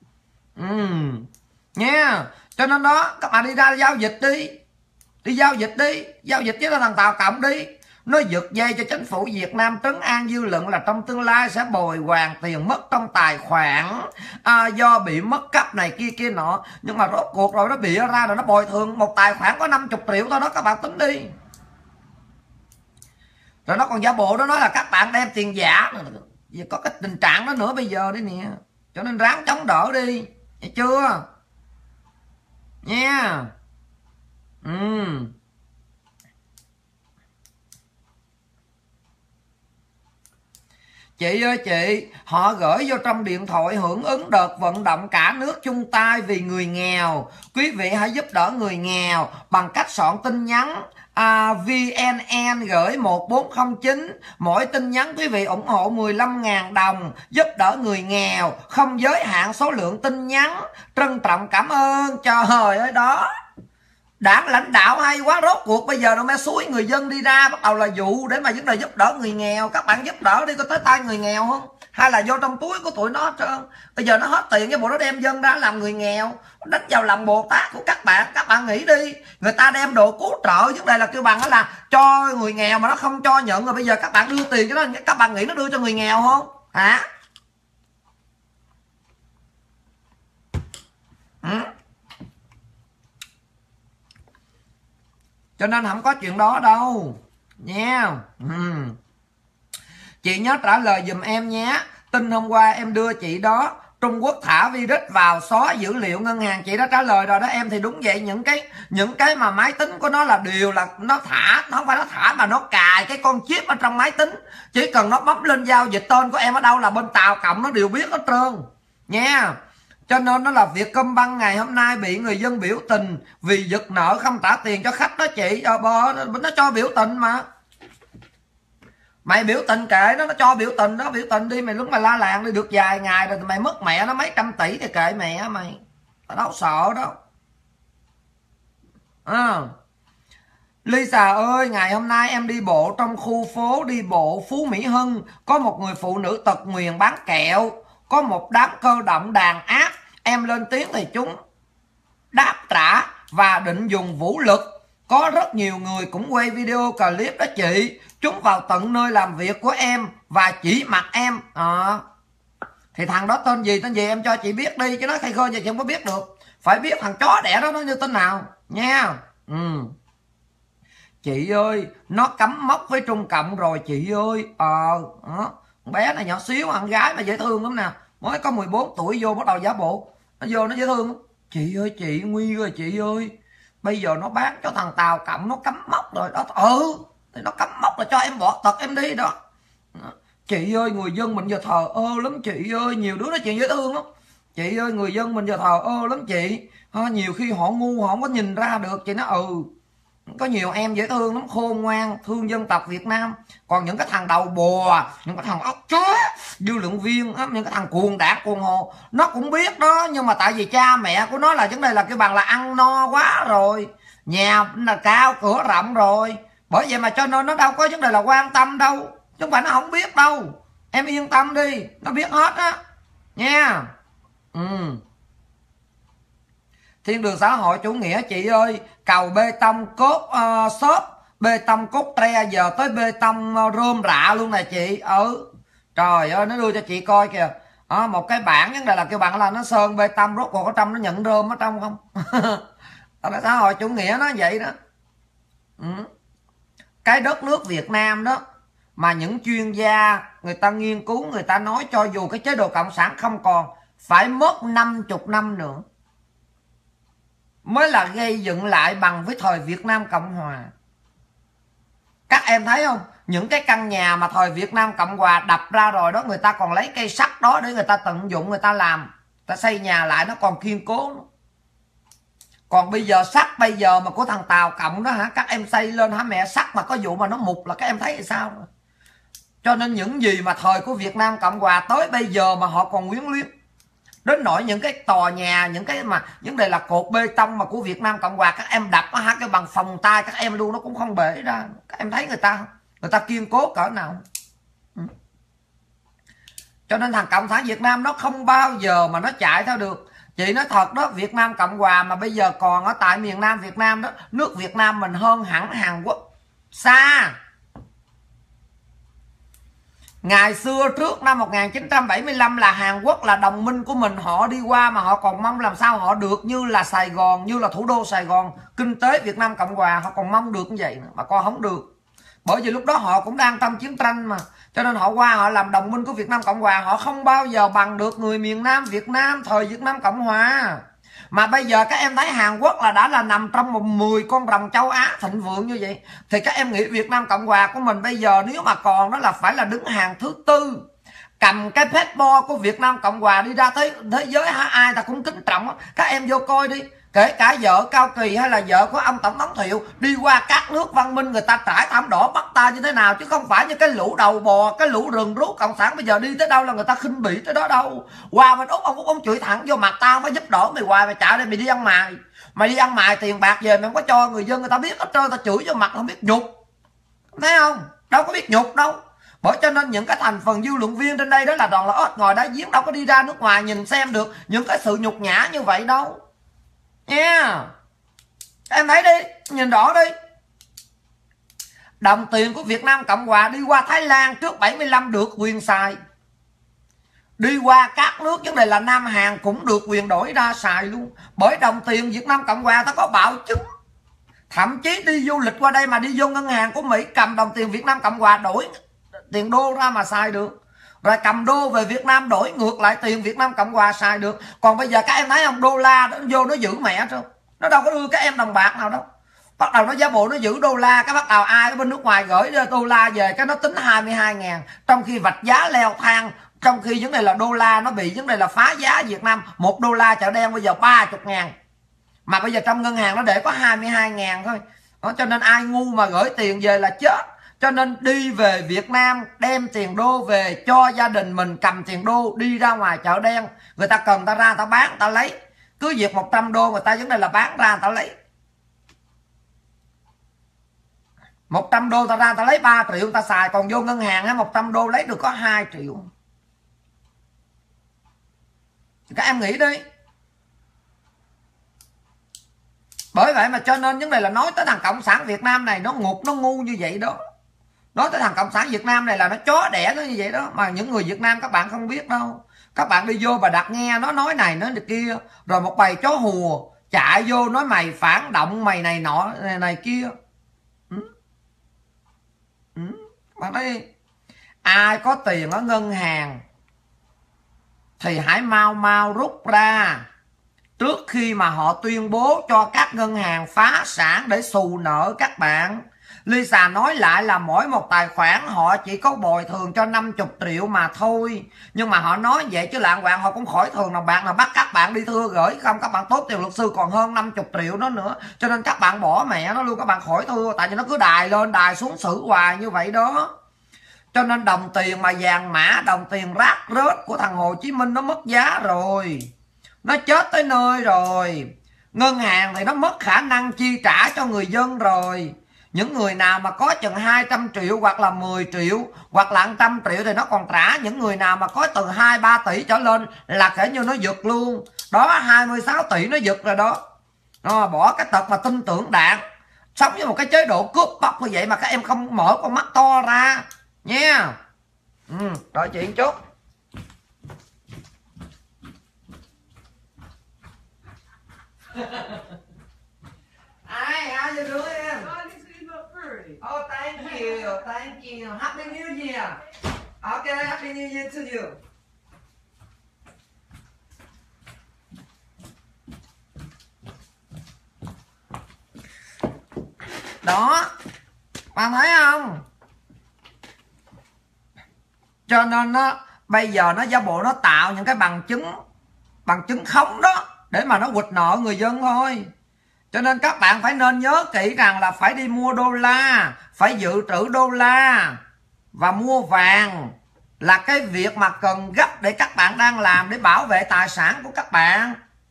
Nha. Cho nên đó các bạn đi ra giao dịch đi. Đi giao dịch đi. Giao dịch với thằng Tàu Cộng đi. Nó giật dây cho chính phủ Việt Nam trấn an dư luận là trong tương lai sẽ bồi hoàn tiền mất trong tài khoản do bị mất cắp này kia nọ. Nhưng mà rốt cuộc rồi nó bịa ra rồi nó bồi thường một tài khoản có 50 triệu thôi đó, các bạn tính đi. Rồi nó còn giả bộ nó nói là các bạn đem tiền giả. Có cái tình trạng đó nữa bây giờ đấy nè. Cho nên ráng chống đỡ đi. Nghe chưa? Nha. Chị ơi chị, họ gửi vô trong điện thoại hưởng ứng đợt vận động cả nước chung tay vì người nghèo. Quý vị hãy giúp đỡ người nghèo bằng cách soạn tin nhắn VNN gửi 1409. Mỗi tin nhắn quý vị ủng hộ 15.000 đồng, giúp đỡ người nghèo, không giới hạn số lượng tin nhắn. Trân trọng cảm ơn. Trời ơi đó. Đảng lãnh đạo hay quá. Rốt cuộc bây giờ nó mới xúi người dân đi ra bắt đầu là vụ để mà vấn đề giúp đỡ người nghèo. Các bạn giúp đỡ đi, có tới tay người nghèo không? Hay là vô trong túi của tụi nó hết trơn? Bây giờ nó hết tiền cái bộ nó đem dân ra làm người nghèo, đánh vào lòng Bồ Tát của các bạn. Các bạn nghĩ đi, người ta đem đồ cứu trợ, vấn đề là kêu bằng đó là cho người nghèo mà nó không cho nhận. Rồi bây giờ các bạn đưa tiền cho nó, các bạn nghĩ nó đưa cho người nghèo không hả? Cho nên không có chuyện đó đâu nha. Chị nhớ trả lời giùm em nhé. Tin hôm qua em đưa chị đó, Trung Quốc thả virus vào xóa dữ liệu ngân hàng. Chị đã trả lời rồi đó em. Thì đúng vậy, những cái mà máy tính của nó là điều là nó thả. Nó không phải nó thả mà nó cài cái con chip ở trong máy tính. Chỉ cần nó bấm lên giao dịch tên của em ở đâu là bên Tàu Cộng nó đều biết hết trơn nha. Cho nên nó là Vietcombank ngày hôm nay bị người dân biểu tình vì giật nợ không trả tiền cho khách đó chị. Nó cho biểu tình mà. Mày biểu tình kệ nó cho biểu tình đó. Biểu tình đi, mày lúc mày la làng đi được vài ngày rồi mày mất mẹ nó mấy trăm tỷ thì kệ mẹ mày. Tao đâu sợ đâu. Lisa ơi, ngày hôm nay em đi bộ trong khu phố đi bộ Phú Mỹ Hưng. Có một người phụ nữ tật nguyền bán kẹo. Có một đám cơ động đàn áp. Em lên tiếng thì chúng đáp trả và định dùng vũ lực. Có rất nhiều người cũng quay video clip đó chị. Chúng vào tận nơi làm việc của em và chỉ mặt em. Thì thằng đó tên gì em cho chị biết đi. Chứ nói thay khơi vậy chị không có biết được. Phải biết thằng chó đẻ đó nó như tên nào nha. Chị ơi, nó cắm mốc với Trung Cộng rồi chị ơi. Bé này nhỏ xíu, con gái mà dễ thương lắm nè. mới có 14 tuổi vô bắt đầu giả bộ, nó vô nó dễ thương. Chị ơi chị, nguy rồi chị ơi, bây giờ nó bán cho thằng Tàu Cộng, nó cắm mốc rồi đó. Thì nó cắm mốc là cho em bỏ tật em đi đó. Chị ơi người dân mình giờ thờ ơ lắm chị ơi, nhiều đứa nói chuyện dễ thương lắm. Chị ơi người dân mình giờ thờ ơ lắm chị, nhiều khi họ ngu họ không có nhìn ra được. Chị nói có nhiều em dễ thương lắm, khôn ngoan, thương dân tộc Việt Nam. Còn những cái thằng đầu bò, những cái thằng ốc chó, dư luận viên, những cái thằng cuồng đảng cuồng hồ, nó cũng biết đó, nhưng mà tại vì cha mẹ của nó là vấn đề là cái bằng là ăn no quá rồi, nhà là cao cửa rộng rồi, bởi vậy mà cho nên nó đâu có vấn đề là quan tâm đâu, chứ không phải nó không biết đâu. Em yên tâm đi, nó biết hết á nha. Thiên đường xã hội chủ nghĩa chị ơi, cầu bê tông cốt xốp, bê tông cốt tre, giờ tới bê tông rơm rạ luôn nè chị. Trời ơi, nó đưa cho chị coi kìa, một cái bảng vấn đề là kêu bạn là nó sơn bê tông, rốt cuộc ở trong nó nhận rơm ở trong không? Tao nói xã hội chủ nghĩa nó vậy đó. Cái đất nước Việt Nam đó mà những chuyên gia người ta nghiên cứu, người ta nói cho dù cái chế độ cộng sản không còn, phải mất 50 năm nữa mới là gây dựng lại bằng với thời Việt Nam Cộng Hòa. Các em thấy không, những cái căn nhà mà thời Việt Nam Cộng Hòa đập ra rồi đó, người ta còn lấy cây sắt đó để người ta tận dụng, người ta làm, người ta xây nhà lại, nó còn kiên cố nữa. Còn bây giờ sắt bây giờ mà của thằng Tàu Cộng đó các em xây lên mẹ, sắt mà có vụ mà nó mục là các em thấy sao. Cho nên những gì mà thời của Việt Nam Cộng Hòa tới bây giờ mà họ còn quyến luyến, đến nỗi những cái tòa nhà, những cái mà vấn đề là cột bê tông mà của Việt Nam Cộng Hòa, các em đập cái bằng phòng tay các em luôn, nó cũng không bể ra. Các em thấy người ta kiên cố cỡ nào. Cho nên thằng Cộng sản Việt Nam nó không bao giờ mà nó chạy theo được. Chị nói thật đó, Việt Nam Cộng Hòa mà bây giờ còn ở tại miền Nam Việt Nam đó, nước Việt Nam mình hơn hẳn Hàn Quốc xa. Ngày xưa trước năm 1975 là Hàn Quốc là đồng minh của mình, họ đi qua mà họ còn mong làm sao họ được như là Sài Gòn, như là thủ đô Sài Gòn, kinh tế Việt Nam Cộng Hòa, họ còn mong được như vậy mà còn không được. Bởi vì lúc đó họ cũng đang trong chiến tranh mà, cho nên họ qua họ làm đồng minh của Việt Nam Cộng Hòa, họ không bao giờ bằng được người miền Nam Việt Nam thời Việt Nam Cộng Hòa. Mà bây giờ các em thấy Hàn Quốc là đã là nằm trong một 10 con rồng châu Á thịnh vượng như vậy, thì các em nghĩ Việt Nam Cộng Hòa của mình bây giờ nếu mà còn đó là phải là đứng hàng thứ 4, cầm cái passport của Việt Nam Cộng Hòa đi ra thế giới ai ta cũng kính trọng. Các em vô coi đi, kể cả vợ Cao Kỳ hay là vợ của ông Tổng thống Thiệu đi qua các nước văn minh, người ta trải thảm đỏ bắt ta như thế nào, chứ không phải như cái lũ đầu bò, cái lũ rừng rút cộng sản bây giờ đi tới đâu là người ta khinh bỉ tới đó đâu. Qua bên Úc ông chửi thẳng vô mặt tao, phải giúp đỡ mày hoài, mày chạy đây mày đi ăn mày, mày đi ăn mày tiền bạc về mày không có cho người dân người ta biết hết trơn, ta chửi vô mặt không biết nhục, thấy không, đâu có biết nhục đâu. Bởi cho nên những cái thành phần dư luận viên trên đây đó là toàn là ớt ngồi đá giếng, đâu có đi ra nước ngoài nhìn xem được những cái sự nhục nhã như vậy đâu nha. Em thấy đi, nhìn rõ đi, đồng tiền của Việt Nam Cộng Hòa đi qua Thái Lan trước 75 được quyền xài, đi qua các nước vấn đề là Nam Hàn cũng được quyền đổi ra xài luôn. Bởi đồng tiền Việt Nam Cộng Hòa ta có bảo chứng, thậm chí đi du lịch qua đây mà đi vô ngân hàng của Mỹ cầm đồng tiền Việt Nam Cộng Hòa đổi tiền đô ra mà xài được, rồi cầm đô về Việt Nam đổi ngược lại tiền Việt Nam Cộng Hòa xài được. Còn bây giờ các em thấy không, đô la nó vô nó giữ mẹ chứ, nó đâu có đưa các em đồng bạc nào đâu. Bắt đầu nó giả bộ nó giữ đô la, cái bắt đầu ai ở bên nước ngoài gửi đô la về cái nó tính 22.000, trong khi vạch giá leo thang, trong khi vấn đề là đô la nó bị vấn đề là phá giá Việt Nam. 1 đô la chợ đen bây giờ 30.000, mà bây giờ trong ngân hàng nó để có 22.000 thôi. Đó, cho nên ai ngu mà gửi tiền về là chết. Cho nên đi về Việt Nam đem tiền đô về cho gia đình mình, cầm tiền đô đi ra ngoài chợ đen, người ta cần ta ra ta bán ta lấy, cứ việc 100 đô người ta vấn đề là bán ra ta lấy 100 đô, ta ra ta lấy 3 triệu ta xài, còn vô ngân hàng 100 đô lấy được có 2 triệu. Các em nghĩ đi. Bởi vậy mà cho nên vấn đề là nói tới thằng Cộng sản Việt Nam này nó ngục, nó ngu như vậy đó. Nói tới thằng Cộng sản Việt Nam này là nó chó đẻ nó như vậy đó. Mà những người Việt Nam các bạn không biết đâu. Các bạn đi vô và đặt nghe nó nói này nói kia, rồi một bầy chó hùa chạy vô nói mày phản động, mày này nọ này kia. Bạn thấy ai có tiền ở ngân hàng thì hãy mau mau rút ra trước khi mà họ tuyên bố cho các ngân hàng phá sản để xù nợ các bạn. Lisa nói lại là mỗi một tài khoản họ chỉ có bồi thường cho 50 triệu mà thôi. Nhưng mà họ nói vậy chứ lạng quạng họ cũng khỏi thường nào bạn, là bắt các bạn đi thưa gửi không, các bạn tốn tiền luật sư còn hơn 50 triệu đó nữa. Cho nên các bạn bỏ mẹ nó luôn, các bạn khỏi thưa. Tại vì nó cứ đài lên đài xuống xử hoài như vậy đó. Cho nên đồng tiền mà vàng mã, đồng tiền rác rớt của thằng Hồ Chí Minh nó mất giá rồi, nó chết tới nơi rồi. Ngân hàng thì nó mất khả năng chi trả cho người dân rồi. Những người nào mà có chừng 200 triệu hoặc là 10 triệu hoặc là 100 triệu thì nó còn trả. Những người nào mà có từ 2-3 tỷ trở lên là kể như nó giật luôn. Đó, 26 tỷ nó giật rồi đó. Bỏ cái tật mà tin tưởng Đảng, sống với một cái chế độ cướp bóc như vậy mà các em không mở con mắt to ra nha. Đợi chị một chút. Hi, how you doing? Oh, thank you, thank you. Happy New Year. Okay, Happy New Year to you. Đó, bạn thấy không? Cho nên nó bây giờ nó giả bộ nó tạo những cái bằng chứng khống đó để mà nó quỵt nợ người dân thôi. Cho nên các bạn phải nên nhớ kỹ rằng là phải đi mua đô la, phải dự trữ đô la và mua vàng là cái việc mà cần gấp để các bạn đang làm để bảo vệ tài sản của các bạn.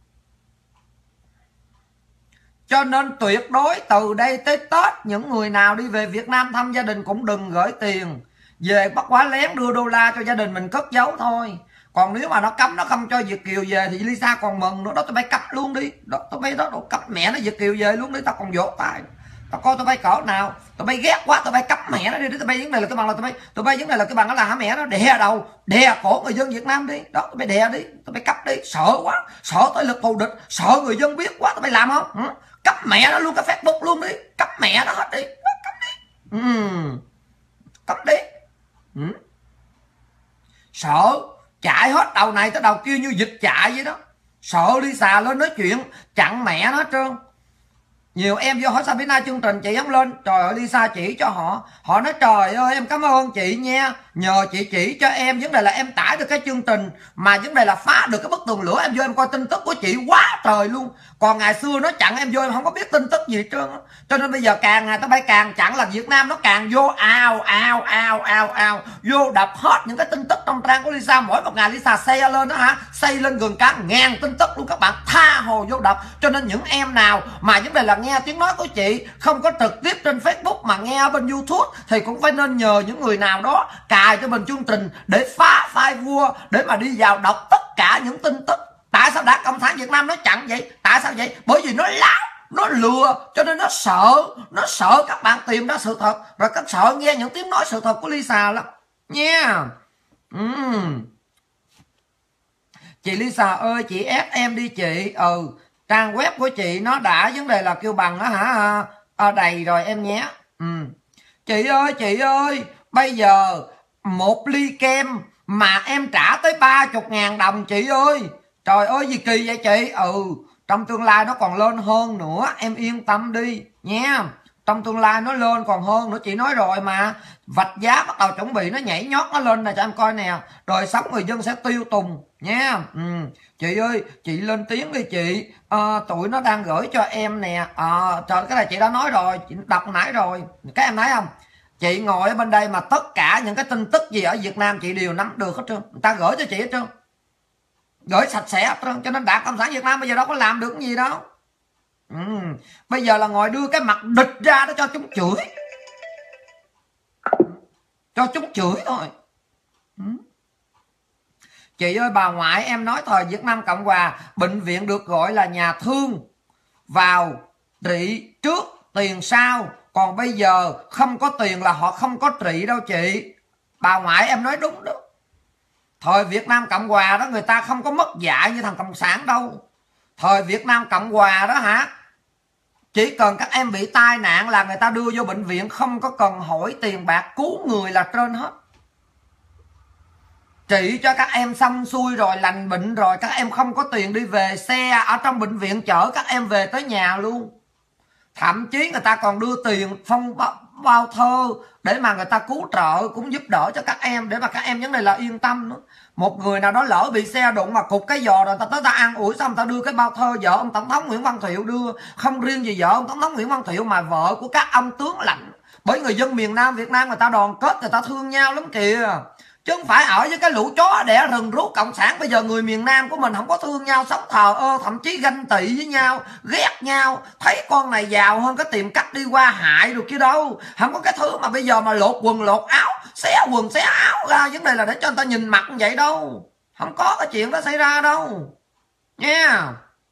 Cho nên tuyệt đối từ đây tới Tết, những người nào đi về Việt Nam thăm gia đình cũng đừng gửi tiền về, bắt quá lén đưa đô la cho gia đình mình cất giấu thôi. Còn nếu mà nó cấm, nó không cho Việt kiều về thì Lisa còn mừng nữa đó. Tụi bay cấm luôn đi đó, tụi bay đó cấm mẹ nó Việt kiều về luôn đi, tao còn vỗ tay. Tao coi tụi bay cỡ nào. Tụi bay ghét quá tụi bay cấm mẹ nó đi. Tụi bay vấn đề là cái bằng là tụi bay vấn đề là cái bằng đó là hả mẹ nó đè đầu, đè cổ người dân Việt Nam đi đó. Tụi bay đè đi, tụi bay cấm đi, sợ quá, sợ tới lực thù địch, sợ người dân biết quá. Tụi bay làm không? Cấm mẹ nó luôn cái Facebook luôn đi, cấm mẹ nó hết đi, cấm đi, cấm đi. Sợ chạy hết đầu này tới đầu kia như dịch chạy vậy đó. Sợ Lisa lên nói chuyện chặn mẹ nó hết trơn. Nhiều em vô hỏi Sabina chương trình chị không lên. Trời ơi Lisa chỉ cho họ. Họ nói trời ơi em cảm ơn chị nha, nhờ chị chỉ cho em. Vấn đề là em tải được cái chương trình, mà vấn đề là phá được cái bức tường lửa. Em vô em coi tin tức của chị quá trời luôn. Còn ngày xưa nó chặn em vô em không có biết tin tức gì hết trơn. Cho nên bây giờ càng ngày tao bay càng chặn là Việt Nam nó càng vô ào vô đập hết những cái tin tức trong trang của Lisa. Mỗi một ngày Lisa xây lên đó hả, xây lên gần cả 1000 tin tức luôn các bạn, tha hồ vô đập. Cho nên những em nào mà vấn đề là nghe tiếng nói của chị không có trực tiếp trên Facebook mà nghe bên YouTube thì cũng phải nên nhờ những người nào đó cài cho mình chương trình để phá file vua, để mà đi vào đọc tất cả những tin tức. Tại sao Đảng Cộng sản Việt Nam nó chặn vậy? Tại sao vậy? Bởi vì nó láo, nó lừa, cho nên nó sợ các bạn tìm ra sự thật, rồi các sợ nghe những tiếng nói sự thật của Lisa lắm nha. Chị Lisa ơi, chị ép em đi chị. Trang web của chị nó đã vấn đề là kêu bằng đó hả, đầy rồi em nhé. Chị ơi, bây giờ một ly kem mà em trả tới 30.000 đồng chị ơi. Trời ơi gì kỳ vậy chị. Trong tương lai nó còn lên hơn nữa, em yên tâm đi nha. Trong tương lai nó lên còn hơn nữa, chị nói rồi mà. Vạch giá bắt đầu chuẩn bị nó nhảy nhót nó lên nè cho em coi nè. Đời sống người dân sẽ tiêu tùng nha. Chị ơi, chị lên tiếng đi chị. Tụi nó đang gửi cho em nè. Trời, cái này chị đã nói rồi, chị đọc nãy rồi. Các em thấy không? Chị ngồi ở bên đây mà tất cả những cái tin tức gì ở Việt Nam chị đều nắm được hết trơn. Người ta gửi cho chị hết trơn, gửi sạch sẽ hết trơn. Cho nên Đảng Cộng sản Việt Nam bây giờ đâu có làm được cái gì đâu. Bây giờ là ngồi đưa cái mặt địch ra đó cho chúng chửi, cho chúng chửi thôi. Chị ơi bà ngoại em nói thời Việt Nam Cộng Hòa bệnh viện được gọi là nhà thương, vào trị trước tiền sau, còn bây giờ không có tiền là họ không có trị đâu chị. Bà ngoại em nói đúng đó. Thời Việt Nam Cộng Hòa đó người ta không có mất dạy như thằng Cộng sản đâu. Thời Việt Nam Cộng Hòa đó hả, chỉ cần các em bị tai nạn là người ta đưa vô bệnh viện, không có cần hỏi tiền bạc, cứu người là trên hết. trị cho các em xong xuôi rồi, lành bệnh rồi, các em không có tiền đi về, xe ở trong bệnh viện chở các em về tới nhà luôn. Thậm chí người ta còn đưa tiền phong bao thơ để mà người ta cứu trợ, cũng giúp đỡ cho các em, để mà các em vấn đề là yên tâm nữa. Một người nào đó lỡ bị xe đụng mà cục cái giò rồi, ta tới ta an ủi, xong người ta đưa cái bao thơ vợ ông Tổng thống Nguyễn Văn Thiệu đưa. Không riêng gì vợ ông Tổng thống Nguyễn Văn Thiệu mà vợ của các ông tướng lãnh. Bởi người dân miền Nam Việt Nam người ta đoàn kết, người ta thương nhau lắm kìa. Chứ không phải ở với cái lũ chó đẻ rừng rút cộng sản. Bây giờ người miền Nam của mình không có thương nhau, sống thờ ơ, thậm chí ganh tị với nhau, ghét nhau. Thấy con này giàu hơn cái tìm cách đi qua hại được kia đâu. Không có cái thứ mà bây giờ mà lột quần lột áo, xé quần xé áo ra. Vấn đề là để cho người ta nhìn mặt như vậy đâu. Không có cái chuyện đó xảy ra đâu nha.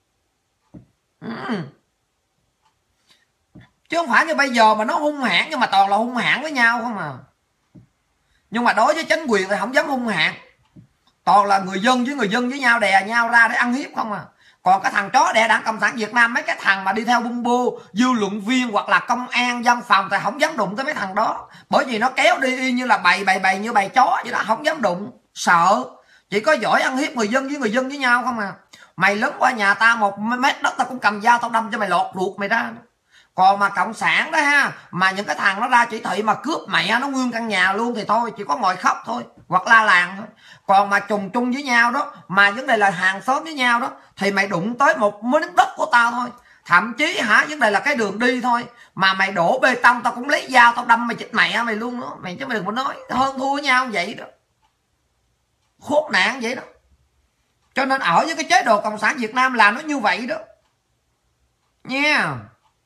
Chứ không phải như bây giờ mà nó hung hãn, nhưng mà toàn là hung hãn với nhau không à. Nhưng mà đối với chính quyền thì không dám hung hãn, toàn là người dân với nhau đè nhau ra để ăn hiếp không à. Còn cái thằng chó đẻ Đảng Cộng sản Việt Nam, mấy cái thằng mà đi theo bung bô, dư luận viên hoặc là công an văn phòng thì không dám đụng tới mấy thằng đó. Bởi vì nó kéo đi y như là bầy như bầy chó vậy đó, không dám đụng, sợ. Chỉ có giỏi ăn hiếp người dân với nhau không à. Mày lớn qua nhà ta 1 mét đất tao cũng cầm dao tao đâm cho mày lọt ruột mày ra. Còn mà cộng sản đó ha, mà những cái thằng nó ra chỉ thị mà cướp mẹ nó nguyên căn nhà luôn thì thôi, chỉ có ngồi khóc thôi hoặc la làng thôi. Còn mà trùng chung với nhau đó, mà vấn đề là hàng xóm với nhau đó, thì mày đụng tới một miếng đất của tao thôi. Thậm chí vấn đề là cái đường đi thôi, mà mày đổ bê tông tao cũng lấy dao tao đâm mày chết mẹ mày luôn đó. Mày chứ mày đừng có nói hơn thua với nhau vậy đó, khốn nạn vậy đó. Cho nên ở với cái chế độ cộng sản Việt Nam là nó như vậy đó nha.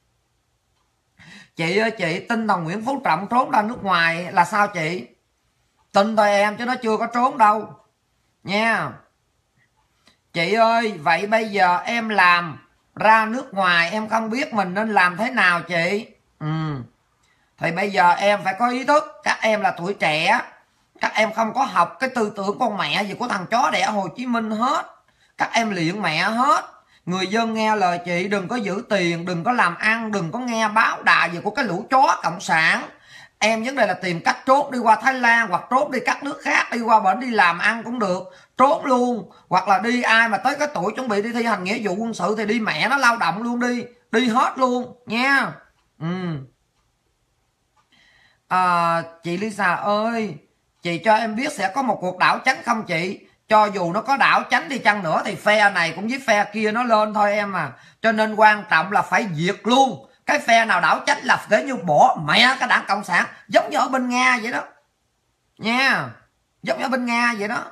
Chị ơi, chị tin thằng Nguyễn Phú Trọng trốn ra nước ngoài là sao chị? Tin thôi em, chứ nó chưa có trốn đâu nha. Chị ơi, vậy bây giờ em làm ra nước ngoài em không biết mình nên làm thế nào chị? Thì bây giờ em phải có ý thức. Các em là tuổi trẻ, các em không có học cái tư tưởng con mẹ gì của thằng chó đẻ Hồ Chí Minh hết. Các em luyện mẹ hết. Người dân nghe lời chị, đừng có giữ tiền, đừng có làm ăn, đừng có nghe báo đài gì của cái lũ chó cộng sản. Em vấn đề là tìm cách trốn đi qua Thái Lan, hoặc trốn đi các nước khác, đi qua bển đi làm ăn cũng được, trốn luôn. Hoặc là đi ai mà tới cái tuổi chuẩn bị đi thi hành nghĩa vụ quân sự thì đi mẹ nó lao động luôn đi, đi hết luôn nha. Chị Lisa ơi, chị cho em biết sẽ có một cuộc đảo chánh không chị? Cho dù nó có đảo chánh đi chăng nữa thì phe này cũng với phe kia nó lên thôi em à. Cho nên quan trọng là phải diệt luôn. Cái phe nào đảo chánh là để như bỏ mẹ cái Đảng Cộng sản. Giống như ở bên Nga vậy đó nha. Giống như ở bên Nga vậy đó.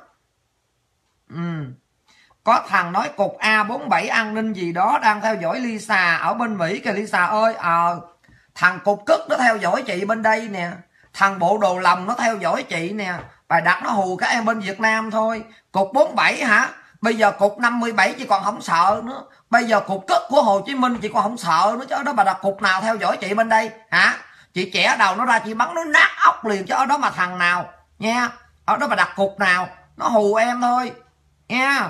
Có thằng nói cục A47 an ninh gì đó đang theo dõi Lisa ở bên Mỹ kìa Lisa ơi. Thằng cục cức nó theo dõi chị bên đây nè. Thằng bộ đồ lòng nó theo dõi chị nè. Bài đặt nó hù các em bên Việt Nam thôi. Cục 47 hả? Bây giờ cục 57 chị còn không sợ nữa. Bây giờ cục cất của Hồ Chí Minh chị còn không sợ nữa. Chứ ở đó bà đặt cục nào theo dõi chị bên đây hả? Chị chẻ đầu nó ra chị bắn nó nát ốc liền. Chứ ở đó mà thằng nào nha, ở đó bà đặt cục nào nó hù em thôi nha.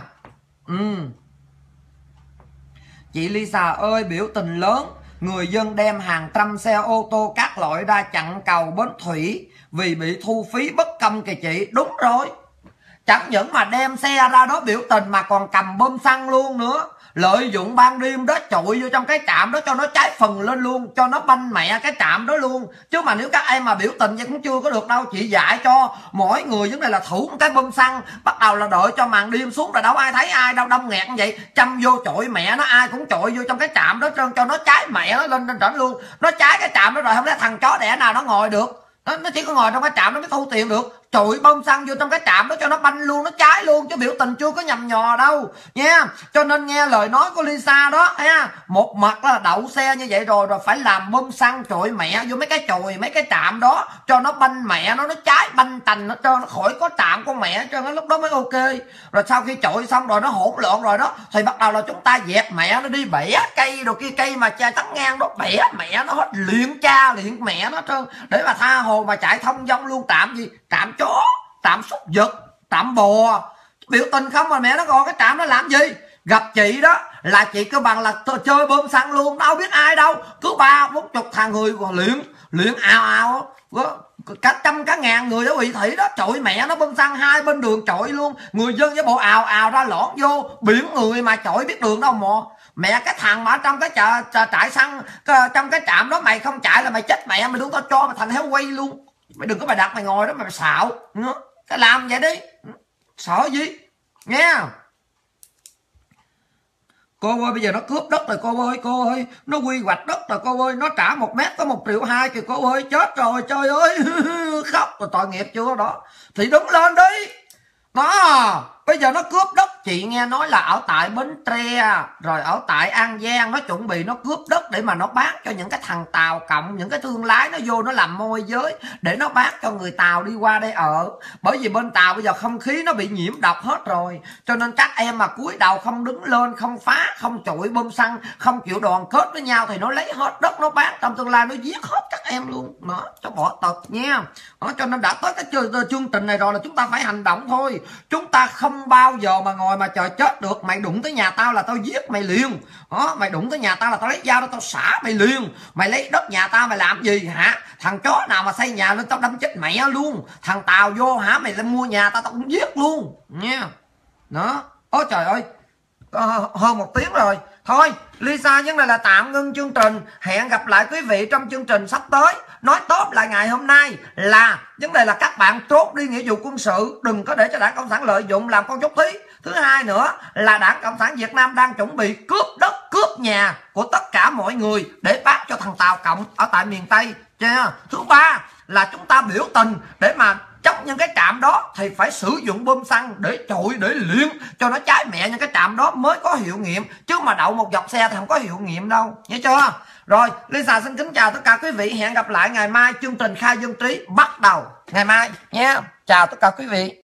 Chị Lisa ơi, biểu tình lớn, người dân đem hàng trăm xe ô tô các loại ra chặn cầu Bến Thủy vì bị thu phí bất công kìa chị. Đúng rồi, chẳng những mà đem xe ra đó biểu tình mà còn cầm bơm xăng luôn nữa. Lợi dụng ban đêm đó chọi vô trong cái trạm đó cho nó cháy phần lên luôn, cho nó banh mẹ cái trạm đó luôn. Chứ mà nếu các em mà biểu tình vậy cũng chưa có được đâu. Chị dạy cho mỗi người vấn đề là thủ một cái bơm xăng, bắt đầu là đợi cho màn đêm xuống là đâu ai thấy ai đâu, đông nghẹt như vậy châm vô chọi mẹ nó, ai cũng chọi vô trong cái trạm đó cho nó cháy mẹ nó lên trên trển luôn. Nó cháy cái trạm đó rồi không lẽ thằng chó đẻ nào nó ngồi được. Nó chỉ có ngồi trong cái trạm nó mới thu tiền được. Trội bơm xăng vô trong cái trạm đó cho nó banh luôn, nó cháy luôn. Chứ biểu tình chưa có nhầm nhò đâu nha. Cho nên nghe lời nói của Lisa đó ha, một mặt là đậu xe như vậy rồi phải làm bơm xăng trội mẹ vô mấy cái chồi mấy cái trạm đó cho nó banh mẹ nó cháy banh tành nó cho nó khỏi có trạm con mẹ cho nó, lúc đó mới ok. Rồi sau khi chội xong rồi nó hỗn loạn rồi đó thì bắt đầu là chúng ta dẹp mẹ nó đi, bẻ cây đồ kia, cây mà cha tắn ngang đó bẻ mẹ nó hết, luyện cha luyện mẹ nó trơn để mà tha hồ mà chạy thông dong luôn. Trạm gì? Trạm chó, trạm súc vật, trạm bò. Biểu tình không mà mẹ nó gọi cái trạm nó làm gì? Gặp chị đó là chị cứ bằng là chơi bơm xăng luôn, đâu biết ai đâu. Cứ 30-40 thằng người còn luyện ào ào cả trăm cả ngàn người ở Vị Thủy đó, trội mẹ nó bơm xăng hai bên đường trội luôn, người dân với bộ ào ào ra lõn vô biển người mà trội biết đường đâu mà. Mẹ cái thằng mà ở trong cái trại xăng trong cái trạm đó mày không chạy là mày chết mẹ mày, đúng tao cho mày thành héo quay luôn. Mày đừng có mày đặt mày ngồi đó mày xạo nữa, cái làm vậy đi, sợ gì nghe. Cô ơi bây giờ nó cướp đất rồi cô ơi nó quy hoạch đất rồi cô ơi, nó trả 1 mét có 1,2 triệu kìa cô ơi, chết rồi trời ơi. Khóc rồi, tội nghiệp chưa đó thì đứng lên đi đó. Bây giờ nó cướp đất, chị nghe nói là ở tại Bến Tre rồi ở tại An Giang nó chuẩn bị nó cướp đất để mà nó bán cho những cái thằng Tàu cộng, những cái thương lái nó vô nó làm môi giới để nó bán cho người Tàu đi qua đây ở. Bởi vì bên Tàu bây giờ không khí nó bị nhiễm độc hết rồi, cho nên các em mà cúi đầu không đứng lên, không phá, không chọi bơm xăng, không chịu đoàn kết với nhau thì nó lấy hết đất nó bán, trong tương lai nó giết hết các em luôn đó, cho bỏ tật nha đó. Cho nên đã tới cái chương trình này rồi là chúng ta phải hành động thôi, chúng ta không bao giờ mà ngồi mà chờ chết được. Mày đụng tới nhà tao là tao giết mày liền đó, mày đụng tới nhà tao là tao lấy dao đó tao xả mày liền. Mày lấy đất nhà tao mày làm gì hả? Thằng chó nào mà xây nhà lên tao đâm chết mẹ luôn. Thằng Tàu vô hả mày lên mua nhà tao tao cũng giết luôn nha đó. Ôi trời ơi, hơn 1 tiếng rồi. Thôi Lisa vấn đề là tạm ngưng chương trình, hẹn gặp lại quý vị trong chương trình sắp tới. Nói tóm lại ngày hôm nay là vấn đề là các bạn trốn đi nghĩa vụ quân sự, đừng có để cho Đảng Cộng sản lợi dụng làm con dốc thí. Thứ hai nữa là Đảng Cộng sản Việt Nam đang chuẩn bị cướp đất cướp nhà của tất cả mọi người để bán cho thằng Tàu cộng ở tại miền Tây. Thứ ba là chúng ta biểu tình để mà trong những cái trạm đó thì phải sử dụng bơm xăng để trội để luyện cho nó cháy mẹ những cái trạm đó mới có hiệu nghiệm, chứ mà đậu một dọc xe thì không có hiệu nghiệm đâu, nhớ chưa? Rồi Lisa xin kính chào tất cả quý vị, hẹn gặp lại ngày mai chương trình Khai Dân Trí bắt đầu ngày mai nhé. Chào tất cả quý vị.